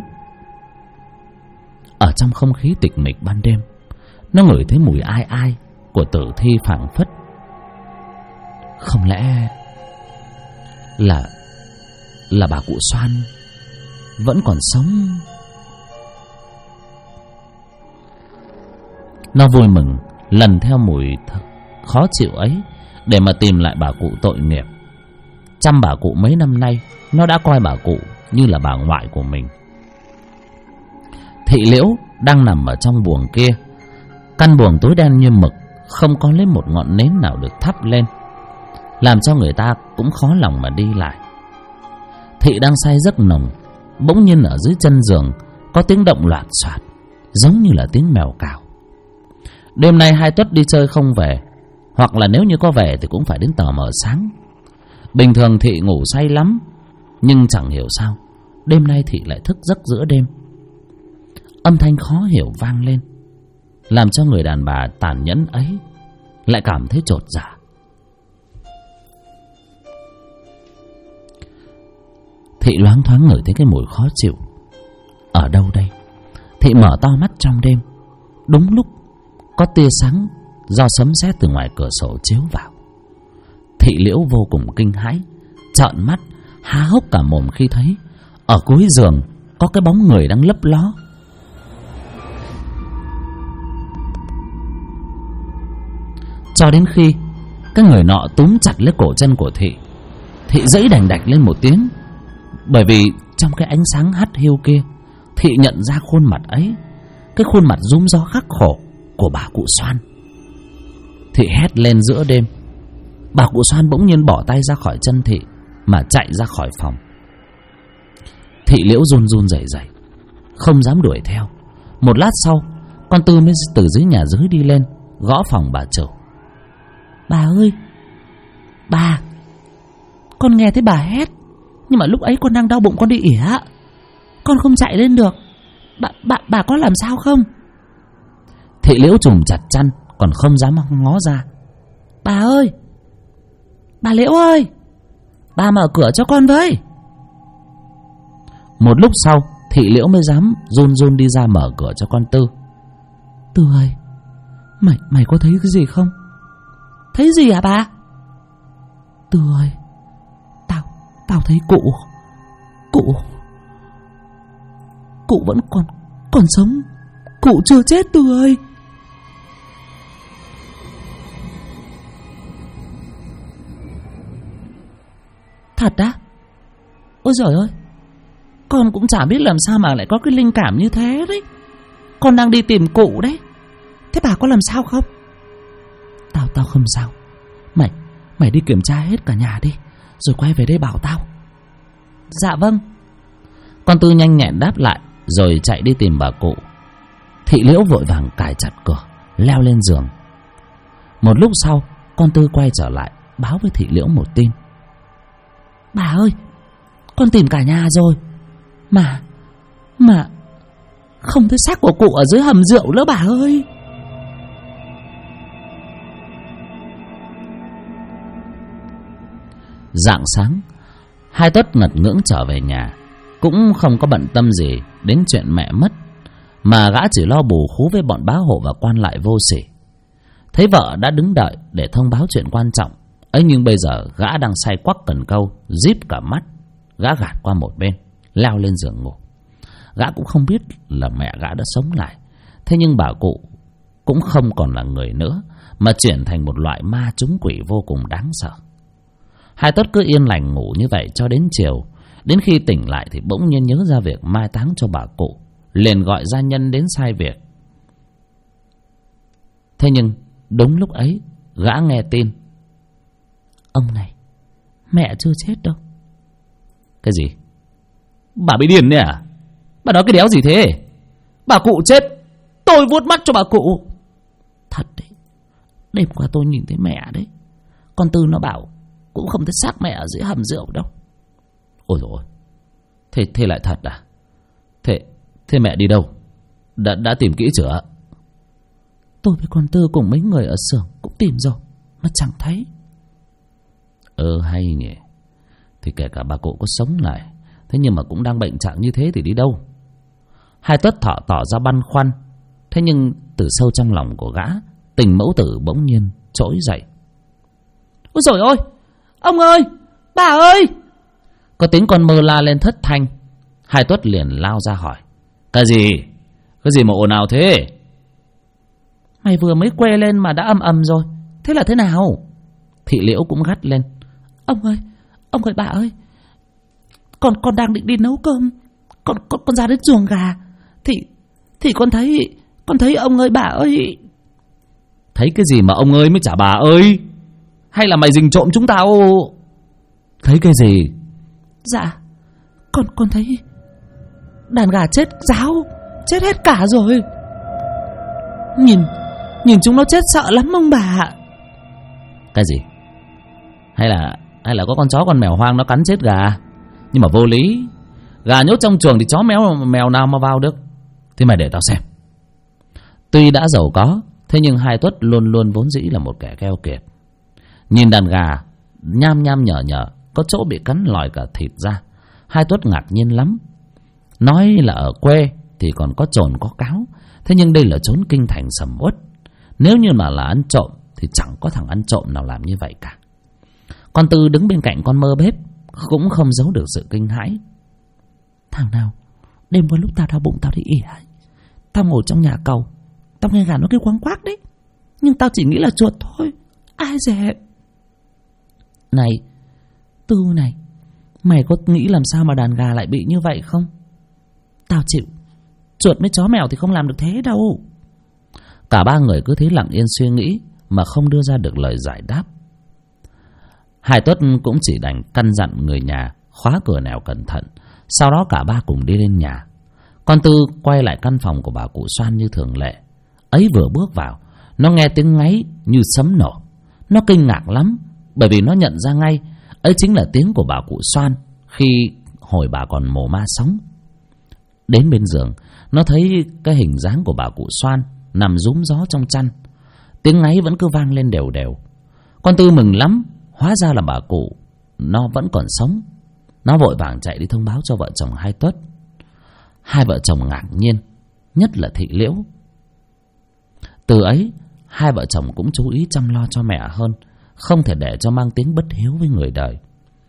Ở trong không khí tịch mịch ban đêm, nó ngửi thấy mùi ai ai của tử thi phảng phất. Không lẽ là bà cụ Xoan vẫn còn sống? Nó vui mừng lần theo mùi khó chịu ấy để mà tìm lại bà cụ tội nghiệp. Chăm bà cụ mấy năm nay, nó đã coi bà cụ như là bà ngoại của mình. Thị Liễu đang nằm ở trong buồng kia. Căn buồng tối đen như mực, không có lấy một ngọn nến nào được thắp lên, làm cho người ta cũng khó lòng mà đi lại. Thị đang say giấc nồng, bỗng nhiên ở dưới chân giường có tiếng động loạt soạt, giống như là tiếng mèo cào. Đêm nay hai Tuất đi chơi không về, hoặc là nếu như có về thì cũng phải đến tờ mờ sáng. Bình thường Thị ngủ say lắm, nhưng chẳng hiểu sao đêm nay Thị lại thức giấc giữa đêm. Âm thanh khó hiểu vang lên, làm cho người đàn bà tàn nhẫn ấy lại cảm thấy chột dạ. Thị loáng thoáng ngửi thấy cái mùi khó chịu. Ở đâu đây? Thị mở to mắt trong đêm. Đúng lúc có tia sáng do sấm sét từ ngoài cửa sổ chiếu vào. Thị Liễu vô cùng kinh hãi, trợn mắt há hốc cả mồm khi thấy ở cuối giường có cái bóng người đang lấp ló. Cho đến khi cái người nọ túm chặt lấy cổ chân của Thị, Thị giãy đành đạch lên một tiếng. Bởi vì trong cái ánh sáng hắt hiu kia, Thị nhận ra khuôn mặt ấy, cái khuôn mặt rúm gió khắc khổ của bà cụ Xoan. Thị hét lên giữa đêm. Bà cụ Xoan bỗng nhiên bỏ tay ra khỏi chân Thị mà chạy ra khỏi phòng. Thị Liễu run run rẩy rẩy, không dám đuổi theo. Một lát sau, con Tư mới từ dưới nhà dưới đi lên, gõ phòng bà chủ. Bà ơi, bà, con nghe thấy bà hét, nhưng mà lúc ấy con đang đau bụng, con đi ỉa, con không chạy lên được. Bà có làm sao không? Thị Liễu trùm chặt chăn, còn không dám ngó ra. Bà ơi, bà Liễu ơi, bà mở cửa cho con với. Một lúc sau, Thị Liễu mới dám run run đi ra mở cửa cho con Tư. Tư ơi, mày có thấy cái gì không? Thấy gì hả bà? Tư ơi, tao thấy cụ vẫn còn sống. Cụ chưa chết Tư ơi. Thật á? Ôi giời ơi, con cũng chả biết làm sao mà lại có cái linh cảm như thế đấy. Con đang đi tìm cụ đấy. Thế bà có làm sao không? Tao không sao. Mày đi kiểm tra hết cả nhà đi, rồi quay về đây bảo tao. Dạ vâng. Con Tư nhanh nhẹn đáp lại, rồi chạy đi tìm bà cụ. Thị Liễu vội vàng cài chặt cửa, leo lên giường. Một lúc sau, con Tư quay trở lại, báo với Thị Liễu một tin. Bà ơi, con tìm cả nhà rồi, mà không thấy xác của cụ ở dưới hầm rượu nữa bà ơi. Rạng sáng, hai Tuất ngật ngưỡng trở về nhà, cũng không có bận tâm gì đến chuyện mẹ mất, mà gã chỉ lo bù khú với bọn bá hộ và quan lại vô sỉ. Thấy vợ đã đứng đợi để thông báo chuyện quan trọng ấy, nhưng bây giờ gã đang say quắc cần câu, díp cả mắt. Gã gạt qua một bên, leo lên giường ngủ. Gã cũng không biết là mẹ gã đã sống lại. Thế nhưng bà cụ cũng không còn là người nữa, mà chuyển thành một loại ma trúng quỷ vô cùng đáng sợ. Hai Tuất cứ yên lành ngủ như vậy cho đến chiều. Đến khi tỉnh lại thì bỗng nhiên nhớ ra việc mai táng cho bà cụ, liền gọi gia nhân đến sai việc. Thế nhưng đúng lúc ấy, gã nghe tin. Ông này, mẹ chưa chết đâu. Cái gì? Bà bị điên đấy à? Bà nói cái đéo gì thế? Bà cụ chết, tôi vuốt mắt cho bà cụ. Thật đấy, đêm qua tôi nhìn thấy mẹ đấy. Con Tư nó bảo cũng không thấy xác mẹ ở dưới hầm rượu đâu. Ôi dồi ôi, thế lại thật à? Thế mẹ đi đâu? Đã tìm kỹ chưa? Tôi với con Tư cùng mấy người ở xưởng cũng tìm rồi, mà chẳng thấy. Hay nhỉ. Thì kể cả bà cụ có sống lại, thế nhưng mà cũng đang bệnh trạng như thế thì đi đâu. Hai Tuất Thọ tỏ ra băn khoăn. Thế nhưng từ sâu trong lòng của gã, tình mẫu tử bỗng nhiên trỗi dậy. Ôi dồi ôi, ông ơi, bà ơi! Có tiếng con mơ la lên thất thanh. Hai Tuất liền lao ra hỏi. Cái gì? Cái gì mà ồn ào thế? Mày vừa mới quê lên mà đã ầm rồi. Thế là thế nào? Thị Liễu cũng gắt lên. Ông ơi bà ơi, con đang định đi nấu cơm. Con ra đến chuồng gà thì con thấy ông ơi bà ơi. Thấy cái gì mà ông ơi mới chả bà ơi? Hay là mày rình trộm chúng tao? Thấy cái gì? Dạ, con thấy đàn gà chết ráo, chết hết cả rồi. Nhìn chúng nó chết sợ lắm ông bà. Cái gì? Hay là có con chó con mèo hoang nó cắn chết gà? Nhưng mà vô lý. Gà nhốt trong chuồng thì chó mèo nào mà vào được? Thế mày để tao xem. Tuy đã giàu có, thế nhưng Hai Tuất luôn luôn vốn dĩ là một kẻ keo kiệt. Nhìn đàn gà nham nham nhở, có chỗ bị cắn lòi cả thịt ra, Hai Tuất ngạc nhiên lắm. Nói là ở quê thì còn có chồn có cáo, thế nhưng đây là chốn kinh thành sầm uất. Nếu như mà là ăn trộm thì chẳng có thằng ăn trộm nào làm như vậy cả. Con Tư đứng bên cạnh con Mơ bếp cũng không giấu được sự kinh hãi. Thằng nào đêm qua lúc tao đau bụng tao đi ỉa, tao ngồi trong nhà cầu, tao nghe gà nó kêu quáng quác đấy, nhưng tao chỉ nghĩ là chuột thôi. Ai dè. Này Tư này, mày có nghĩ làm sao mà đàn gà lại bị như vậy không? Tao chịu. Chuột với chó mèo thì không làm được thế đâu. Cả ba người cứ thế lặng yên suy nghĩ mà không đưa ra được lời giải đáp. Hai Tuất cũng chỉ đành căn dặn người nhà khóa cửa nẻo cẩn thận. Sau đó cả ba cùng đi lên nhà. Con Tư quay lại căn phòng của bà cụ Xoan như thường lệ. Ấy vừa bước vào, nó nghe tiếng ngáy như sấm nổ. Nó kinh ngạc lắm, bởi vì nó nhận ra ngay ấy chính là tiếng của bà cụ Xoan khi hồi bà còn mồ ma sống. Đến bên giường, nó thấy cái hình dáng của bà cụ Xoan nằm rúm gió trong chăn. Tiếng ngáy vẫn cứ vang lên đều đều. Con Tư mừng lắm, hóa ra là bà cụ nó vẫn còn sống. Nó vội vàng chạy đi thông báo cho vợ chồng Hai Tuất. Hai vợ chồng ngạc nhiên, nhất là Thị Liễu. Từ ấy, hai vợ chồng cũng chú ý chăm lo cho mẹ hơn, không thể để cho mang tiếng bất hiếu với người đời.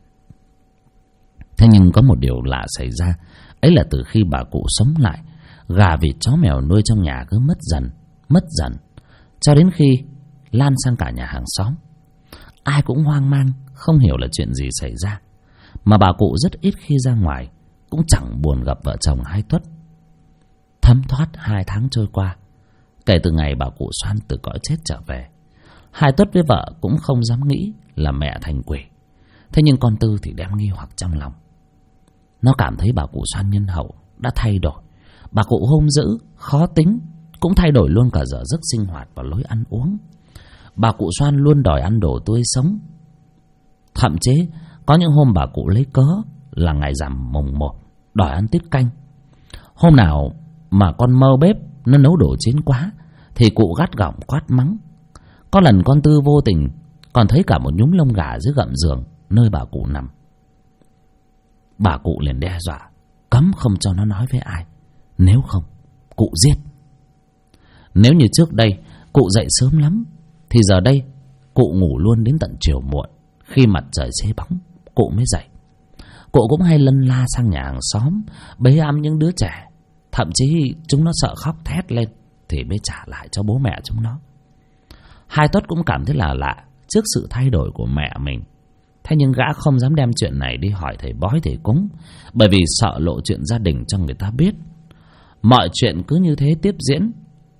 Thế nhưng có một điều lạ xảy ra, ấy là từ khi bà cụ sống lại, gà vịt chó mèo nuôi trong nhà cứ mất dần, cho đến khi lan sang cả nhà hàng xóm. Ai cũng hoang mang, không hiểu là chuyện gì xảy ra, mà bà cụ rất ít khi ra ngoài, cũng chẳng buồn gặp vợ chồng Hai Tuất. Thấm thoát 2 tháng trôi qua, kể từ ngày bà cụ Xoan từ cõi chết trở về, Hai Tuất với vợ cũng không dám nghĩ là mẹ thành quỷ. Thế nhưng con Tư thì đem nghi hoặc trong lòng. Nó cảm thấy bà cụ Xoan nhân hậu đã thay đổi. Bà cụ hung dữ, khó tính, cũng thay đổi luôn cả giờ giấc sinh hoạt và lối ăn uống. Bà cụ Xoan luôn đòi ăn đồ tươi sống. Thậm chí có những hôm bà cụ lấy cớ là ngày rằm mùng 1 đòi ăn tiết canh. Hôm nào mà con Mơ bếp nó nấu đồ chín quá thì cụ gắt gỏng quát mắng. Có lần con Tư vô tình còn thấy cả một nhúm lông gà dưới gầm giường nơi bà cụ nằm. Bà cụ liền đe dọa cấm không cho nó nói với ai, nếu không cụ giết. Nếu như trước đây cụ dậy sớm lắm thì giờ đây cụ ngủ luôn đến tận chiều muộn. Khi mặt trời xế bóng cụ mới dậy. Cụ cũng hay lân la sang nhà hàng xóm bế ẵm những đứa trẻ, thậm chí chúng nó sợ khóc thét lên thì mới trả lại cho bố mẹ chúng nó. Hai Tuất cũng cảm thấy là lạ trước sự thay đổi của mẹ mình. Thế nhưng gã không dám đem chuyện này đi hỏi thầy bói thầy cúng, bởi vì sợ lộ chuyện gia đình cho người ta biết. Mọi chuyện cứ như thế tiếp diễn,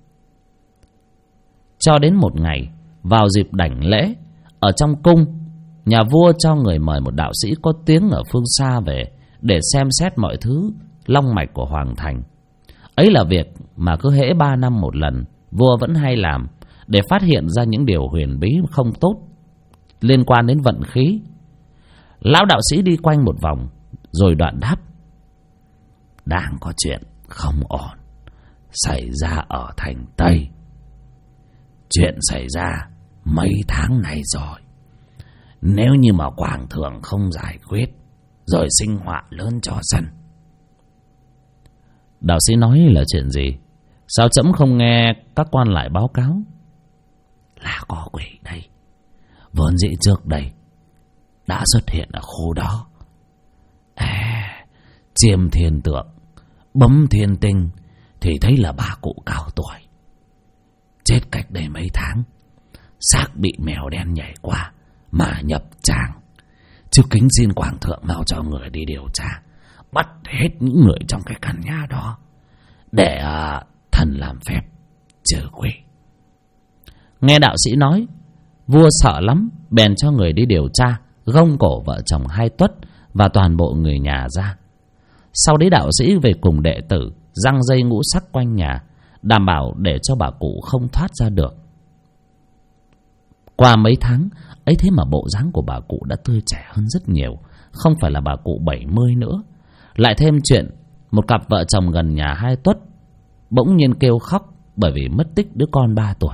cho đến một ngày vào dịp đảnh lễ ở trong cung, nhà vua cho người mời một đạo sĩ có tiếng ở phương xa về để xem xét mọi thứ long mạch của hoàng thành. Ấy là việc mà cứ hễ 3 năm một lần vua vẫn hay làm, để phát hiện ra những điều huyền bí không tốt liên quan đến vận khí. Lão đạo sĩ đi quanh một vòng rồi đoạn đáp: đang có chuyện không ổn xảy ra ở thành Tây. Chuyện xảy ra mấy tháng nay rồi, Nếu như mà Quảng Thượng không giải quyết, rồi sinh họa lớn cho dân. Đạo sĩ nói là chuyện gì? Sao trẫm không nghe các quan lại báo cáo? Là có quỷ đây. Vốn dĩ trước đây đã xuất hiện ở khu đó. Chiêm thiên tượng, bấm thiên tinh thì thấy là bà cụ cao tuổi, chết cách đây mấy tháng. Xác bị mèo đen nhảy qua mà nhập tràng. Chứ kính xin Quảng Thượng mau cho người đi điều tra, bắt hết những người trong cái căn nhà đó để thần làm phép trừ quỷ. Nghe đạo sĩ nói, vua sợ lắm, bèn cho người đi điều tra, gông cổ vợ chồng Hai Tuất và toàn bộ người nhà ra. Sau đấy đạo sĩ về cùng đệ tử giăng dây ngũ sắc quanh nhà, đảm bảo để cho bà cụ không thoát ra được. Qua mấy tháng ấy thế mà bộ dáng của bà cụ đã tươi trẻ hơn rất nhiều, không phải là bà cụ 70 nữa. Lại thêm chuyện một cặp vợ chồng gần nhà Hai Tuất bỗng nhiên kêu khóc bởi vì mất tích đứa con 3 tuổi.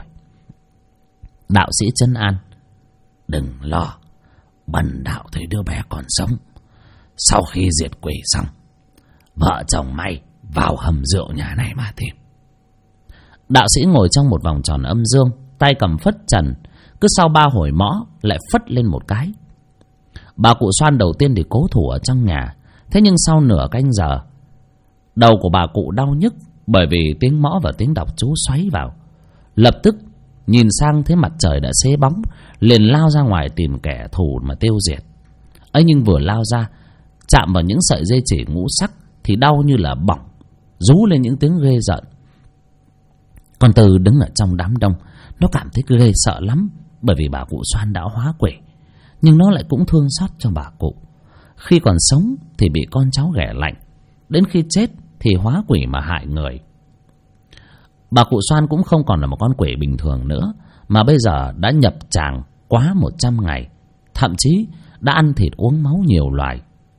Đạo sĩ trấn an: đừng lo, bần đạo thấy đứa bé còn sống. Sau khi diệt quỷ xong, vợ chồng mày vào hầm rượu nhà này mà tìm. Đạo sĩ ngồi trong một vòng tròn âm dương, tay cầm phất trần, cứ sau 3 hồi mõ lại phất lên một cái. Bà cụ Xoan đầu tiên thì cố thủ ở trong nhà, thế nhưng sau nửa canh giờ, đầu của bà cụ đau nhức bởi vì tiếng mõ và tiếng đọc chú xoáy vào. Lập tức nhìn sang thấy mặt trời đã xế bóng, liền lao ra ngoài tìm kẻ thù mà tiêu diệt. ấy nhưng vừa lao ra chạm vào những sợi dây chỉ ngũ sắc thì đau như là bỏng, rú lên những tiếng ghê rợn. Con Tư đứng ở trong đám đông, nó cảm thấy ghê sợ lắm, bởi vì bà cụ Xoan đã hóa quỷ, nhưng nó lại cũng thương xót cho bà cụ. Khi còn sống thì bị con cháu ghẻ lạnh, đến khi chết thì hóa quỷ mà hại người. Bà cụ Xoan cũng không còn là một con quỷ bình thường nữa, mà bây giờ đã nhập tràng quá 100 ngày, thậm chí đã ăn thịt uống máu nhiều loài.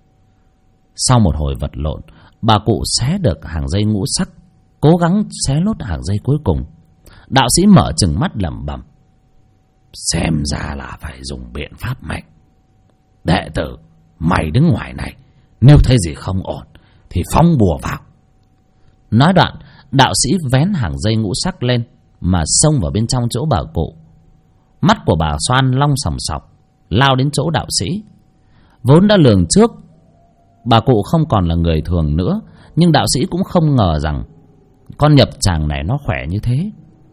Sau một hồi vật lộn, bà cụ xé được hàng dây ngũ sắc, cố gắng xé lốt hàng dây cuối cùng. Đạo sĩ mở trừng mắt lẩm bẩm: xem ra là phải dùng biện pháp mạnh. Đệ tử, mày đứng ngoài này, nếu thấy gì không ổn thì phóng bùa vào. Nói đoạn, đạo sĩ vén hàng dây ngũ sắc lên mà xông vào bên trong chỗ bà cụ. Mắt của bà Xoan long sòng sọc, lao đến chỗ đạo sĩ. Vốn đã lường trước bà cụ không còn là người thường nữa, nhưng đạo sĩ cũng không ngờ rằng con nhập tràng này nó khỏe như thế.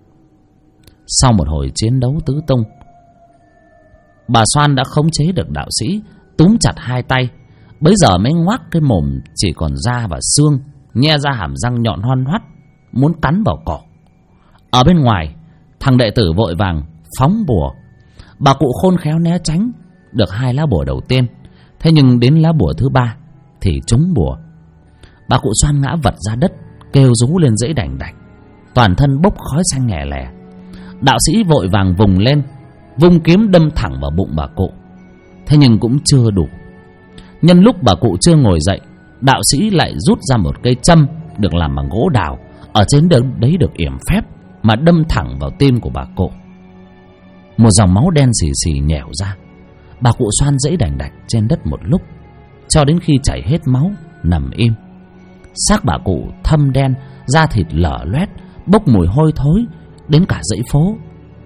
Sau một hồi chiến đấu tứ tung, bà Xoan đã khống chế được đạo sĩ, túm chặt hai tay, bấy giờ mới ngoác cái mồm chỉ còn da và xương, nhe ra hàm răng nhọn hoăn hoắt, muốn cắn vào cổ. Ở bên ngoài, thằng đệ tử vội vàng phóng bùa. Bà cụ khôn khéo né tránh được 2 lá bùa đầu tiên, thế nhưng đến lá bùa thứ 3 thì trúng bùa. Bà cụ Xoan ngã vật ra đất, kêu rú lên dãy đành đạch, toàn thân bốc khói xanh nhè lè. Đạo sĩ vội vàng vùng lên, vung kiếm đâm thẳng vào bụng bà cụ, thế nhưng cũng chưa đủ. Nhân lúc bà cụ chưa ngồi dậy, đạo sĩ lại rút ra một cây châm được làm bằng gỗ đào, ở trên đấy được yểm phép, mà đâm thẳng vào tim của bà cụ. Một dòng máu đen xì xì nhẻo ra. Bà cụ Xoan dãy đành đạch trên đất một lúc, cho đến khi chảy hết máu nằm im. Xác bà cụ thâm đen, da thịt lở loét, bốc mùi hôi thối đến cả dãy phố.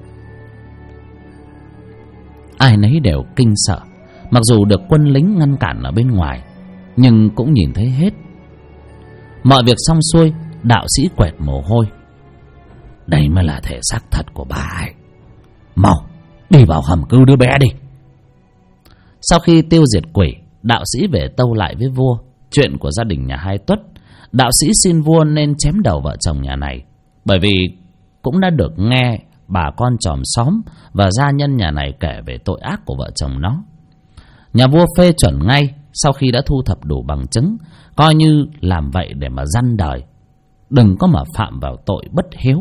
Ai nấy đều kinh sợ, mặc dù được quân lính ngăn cản ở bên ngoài, nhưng cũng nhìn thấy hết. Mọi việc xong xuôi, đạo sĩ quẹt mồ hôi: đây mới là thể xác thật của bà ấy. Mau đi vào hầm cứu đứa bé đi. Sau khi tiêu diệt quỷ, đạo sĩ về tâu lại với vua chuyện của gia đình nhà Hai Tuất. Đạo sĩ xin vua nên chém đầu vợ chồng nhà này, bởi vì cũng đã được nghe bà con chòm xóm và gia nhân nhà này kể về tội ác của vợ chồng nó. Nhà vua phê chuẩn ngay sau khi đã thu thập đủ bằng chứng, coi như làm vậy để mà răn đời, đừng có mà phạm vào tội bất hiếu.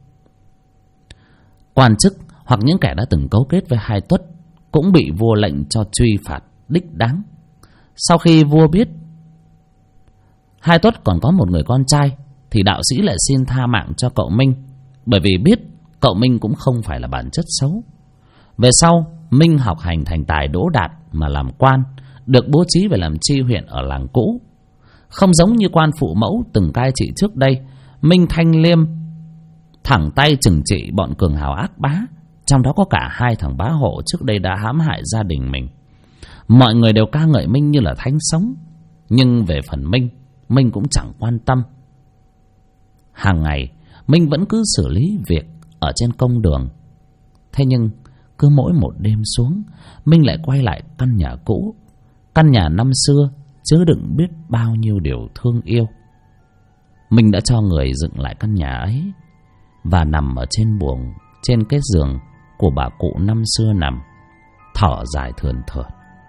Quan chức hoặc những kẻ đã từng cấu kết với Hai Tuất cũng bị vua lệnh cho truy phạt đích đáng. Sau khi vua biết Hai Tuất còn có một người con trai, thì đạo sĩ lại xin tha mạng cho cậu Minh, bởi vì biết cậu Minh cũng không phải là bản chất xấu. Về sau, Minh học hành thành tài đỗ đạt mà làm quan, được bố trí về làm tri huyện ở làng cũ. Không giống như quan phụ mẫu từng cai trị trước đây, Minh thanh liêm, thẳng tay trừng trị bọn cường hào ác bá, trong đó có cả 2 thằng bá hộ trước đây đã hãm hại gia đình mình. Mọi người đều ca ngợi Minh như là thánh sống, nhưng về phần Minh cũng chẳng quan tâm. Hàng ngày Minh vẫn cứ xử lý việc ở trên công đường. Thế nhưng cứ mỗi một đêm xuống, Minh lại quay lại căn nhà cũ, căn nhà năm xưa chứa đựng biết bao nhiêu điều thương yêu. Minh đã cho người dựng lại căn nhà ấy và nằm ở trên buồng, trên cái giường của bà cụ năm xưa nằm, thở dài thườn thượt.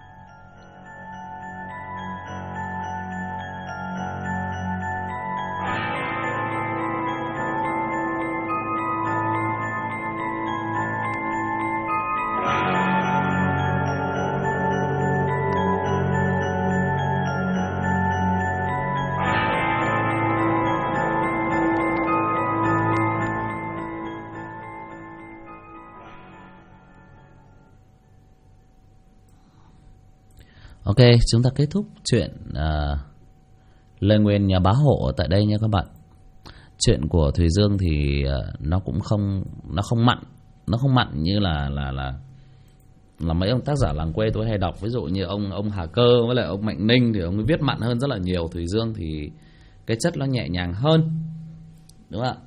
Ok, chúng ta kết thúc chuyện lời nguyền nhà bá hộ tại đây nha các bạn. Chuyện của Thùy Dương thì nó cũng không mặn như là mấy ông tác giả làng quê tôi hay đọc. Ví dụ như ông Hà Cơ với lại ông Mạnh Ninh thì ông ấy viết mặn hơn rất là nhiều. Thùy Dương thì cái chất nó nhẹ nhàng hơn, đúng không ạ?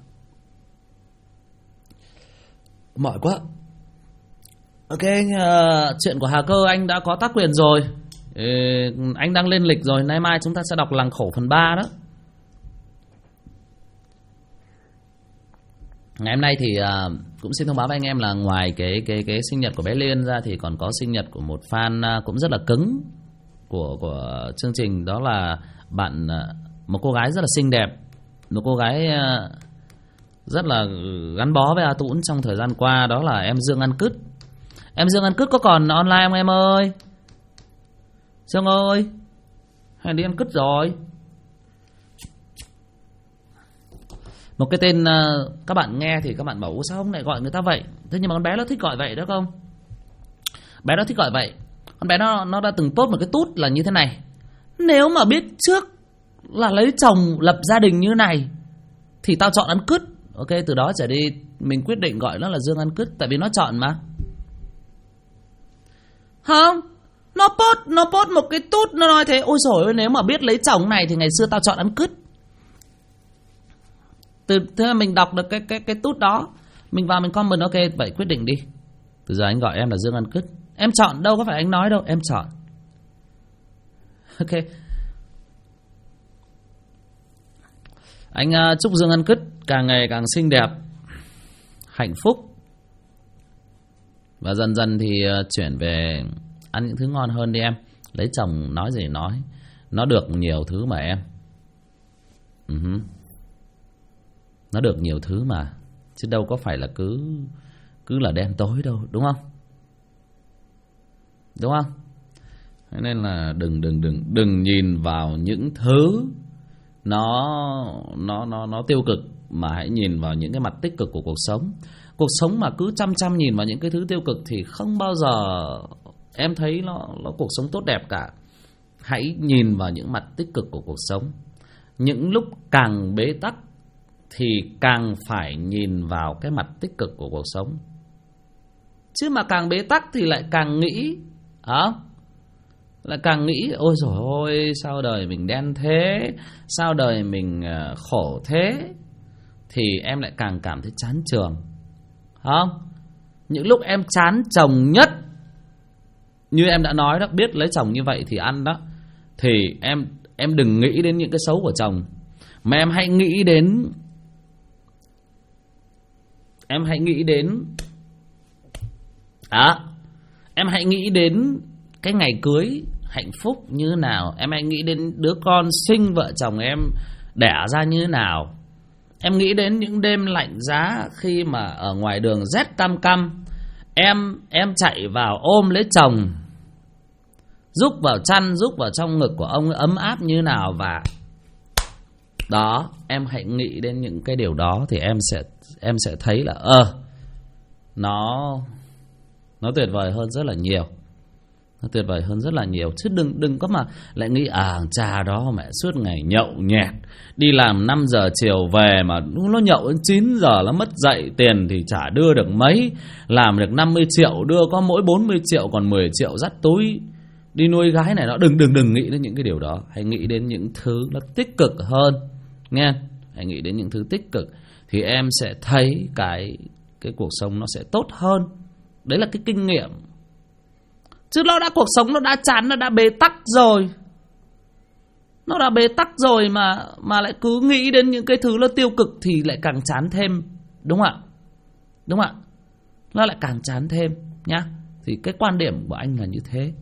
Mỏi quá. Ok, chuyện của Hà Cơ anh đã có tác quyền rồi. Anh đang lên lịch rồi. Nay mai chúng ta sẽ đọc Làng Khổ phần 3 đó. Ngày hôm nay thì cũng xin thông báo với anh em là ngoài cái sinh nhật của bé Liên ra thì còn có sinh nhật của một fan cũng rất là cứng của chương trình. Đó là một cô gái rất là xinh đẹp, một cô gái rất là gắn bó với A Tũng trong thời gian qua. Đó là em Dương Ăn Cứt. Em Dương Ăn Cứt có còn online không em ơi? Dương ơi, hay đi ăn cứt rồi. Một cái tên các bạn nghe thì các bạn bảo sao không lại gọi người ta vậy. Thế nhưng mà con bé nó thích gọi vậy đó không? Bé nó thích gọi vậy. Con bé nó đã từng post một cái tút là như thế này: nếu mà biết trước là lấy chồng lập gia đình như này thì tao chọn ăn cứt. Ok, từ đó trở đi mình quyết định gọi nó là Dương Ăn Cứt. Tại vì nó chọn mà. Không, nó post một cái tút, nó nói thế: ôi dồi ôi, nếu mà biết lấy chồng này thì ngày xưa tao chọn ăn cứt. Thế là mình đọc được cái tút đó, mình vào mình comment ok, vậy quyết định đi. Từ giờ anh gọi em là Dương Ăn Cứt. Em chọn đâu có phải anh nói đâu, em chọn. Ok. Anh chúc Dương Ăn Cứt càng ngày càng xinh đẹp, hạnh phúc. Và dần dần thì chuyển về ăn những thứ ngon hơn đi em. Lấy chồng nói gì nói, nó được nhiều thứ mà em. Nó được nhiều thứ mà, chứ đâu có phải là cứ là đen tối đâu, đúng không? Đúng không? Thế nên là đừng nhìn vào những thứ nó tiêu cực, mà hãy nhìn vào những cái mặt tích cực của cuộc sống. Cuộc sống mà cứ chăm nhìn vào những cái thứ tiêu cực thì không bao giờ em thấy nó cuộc sống tốt đẹp cả. Hãy nhìn vào những mặt tích cực của cuộc sống. Những lúc càng bế tắc thì càng phải nhìn vào cái mặt tích cực của cuộc sống. Chứ mà càng bế tắc thì lại càng nghĩ, lại càng nghĩ ôi dồi ôi, sao đời mình đen thế, sao đời mình khổ thế, thì em lại càng cảm thấy chán trường. Không? Những lúc em chán chồng nhất, như em đã nói đó, biết lấy chồng như vậy thì ăn đó, thì em đừng nghĩ đến những cái xấu của chồng, mà em hãy nghĩ đến em hãy nghĩ đến cái ngày cưới hạnh phúc như thế nào. Em hãy nghĩ đến đứa con sinh vợ chồng em đẻ ra như thế nào. Em nghĩ đến những đêm lạnh giá khi mà ở ngoài đường rét căm căm, em chạy vào ôm lấy chồng, rúc vào chăn, rúc vào trong ngực của ông ấm áp như thế nào. Và đó, em hãy nghĩ đến những cái điều đó thì em sẽ thấy là nó Nó tuyệt vời hơn rất là nhiều. Nó tuyệt vời hơn rất là nhiều. Chứ đừng có mà lại nghĩ cha đó mẹ suốt ngày nhậu nhẹt, đi làm 5 giờ chiều về mà nó nhậu đến 9 giờ nó mất dậy, tiền thì chả đưa được mấy, làm được 50 triệu đưa có mỗi 40 triệu, còn 10 triệu dắt túi đi nuôi gái này. Nó đừng nghĩ đến những cái điều đó. Hãy nghĩ đến những thứ nó tích cực hơn nghe. Hãy nghĩ đến những thứ tích cực thì em sẽ thấy cái cuộc sống nó sẽ tốt hơn. Đấy là cái kinh nghiệm. Chứ cuộc sống nó đã chán, nó đã bế tắc rồi. Nó đã bế tắc rồi mà lại cứ nghĩ đến những cái thứ nó tiêu cực thì lại càng chán thêm. Đúng không ạ? Đúng không ạ? Nó lại càng chán thêm nhá. Thì cái quan điểm của anh là như thế.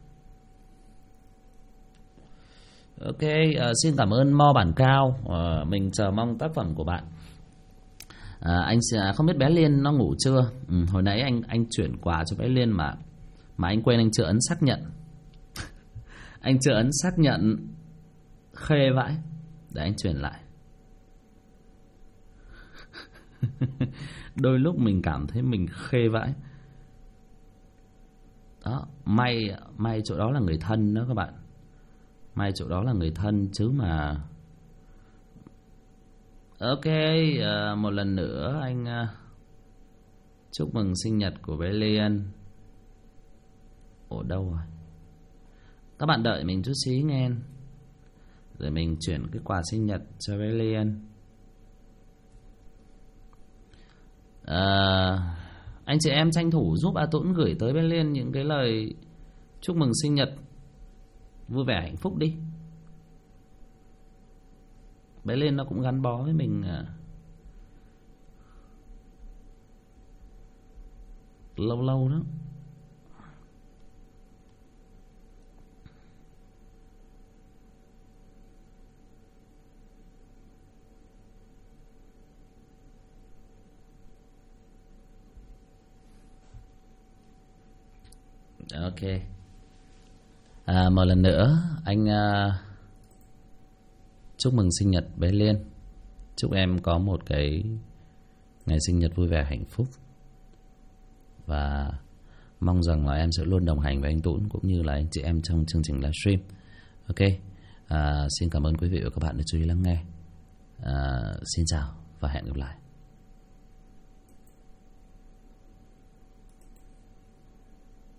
Ok, xin cảm ơn Mo Bản Cao. Mình chờ mong tác phẩm của bạn. Anh không biết bé Liên nó ngủ chưa. Hồi nãy anh chuyển quà cho bé Liên mà anh quên, anh chưa ấn xác nhận. Anh chưa ấn xác nhận. Khê vãi. Để anh chuyển lại. Đôi lúc mình cảm thấy mình khê vãi. Đó, may chỗ đó là người thân đó các bạn. May chỗ đó là người thân chứ mà. Ok, một lần nữa anh chúc mừng sinh nhật của bé Liên. Ở đâu rồi? Các bạn đợi mình chút xí nghe, rồi mình chuyển cái quà sinh nhật cho bé Liên. Anh chị em tranh thủ giúp A Tuấn gửi tới bé Liên những cái lời chúc mừng sinh nhật vui vẻ hạnh phúc đi. Bé Liên nó cũng gắn bó với mình lâu lâu đó. Ok. Một lần nữa anh chúc mừng sinh nhật bé Liên. Chúc em có một cái ngày sinh nhật vui vẻ hạnh phúc. Và mong rằng là em sẽ luôn đồng hành với anh Tún cũng như là anh chị em trong chương trình livestream. Ok. Xin cảm ơn quý vị và các bạn đã chú ý lắng nghe. Xin chào và hẹn gặp lại.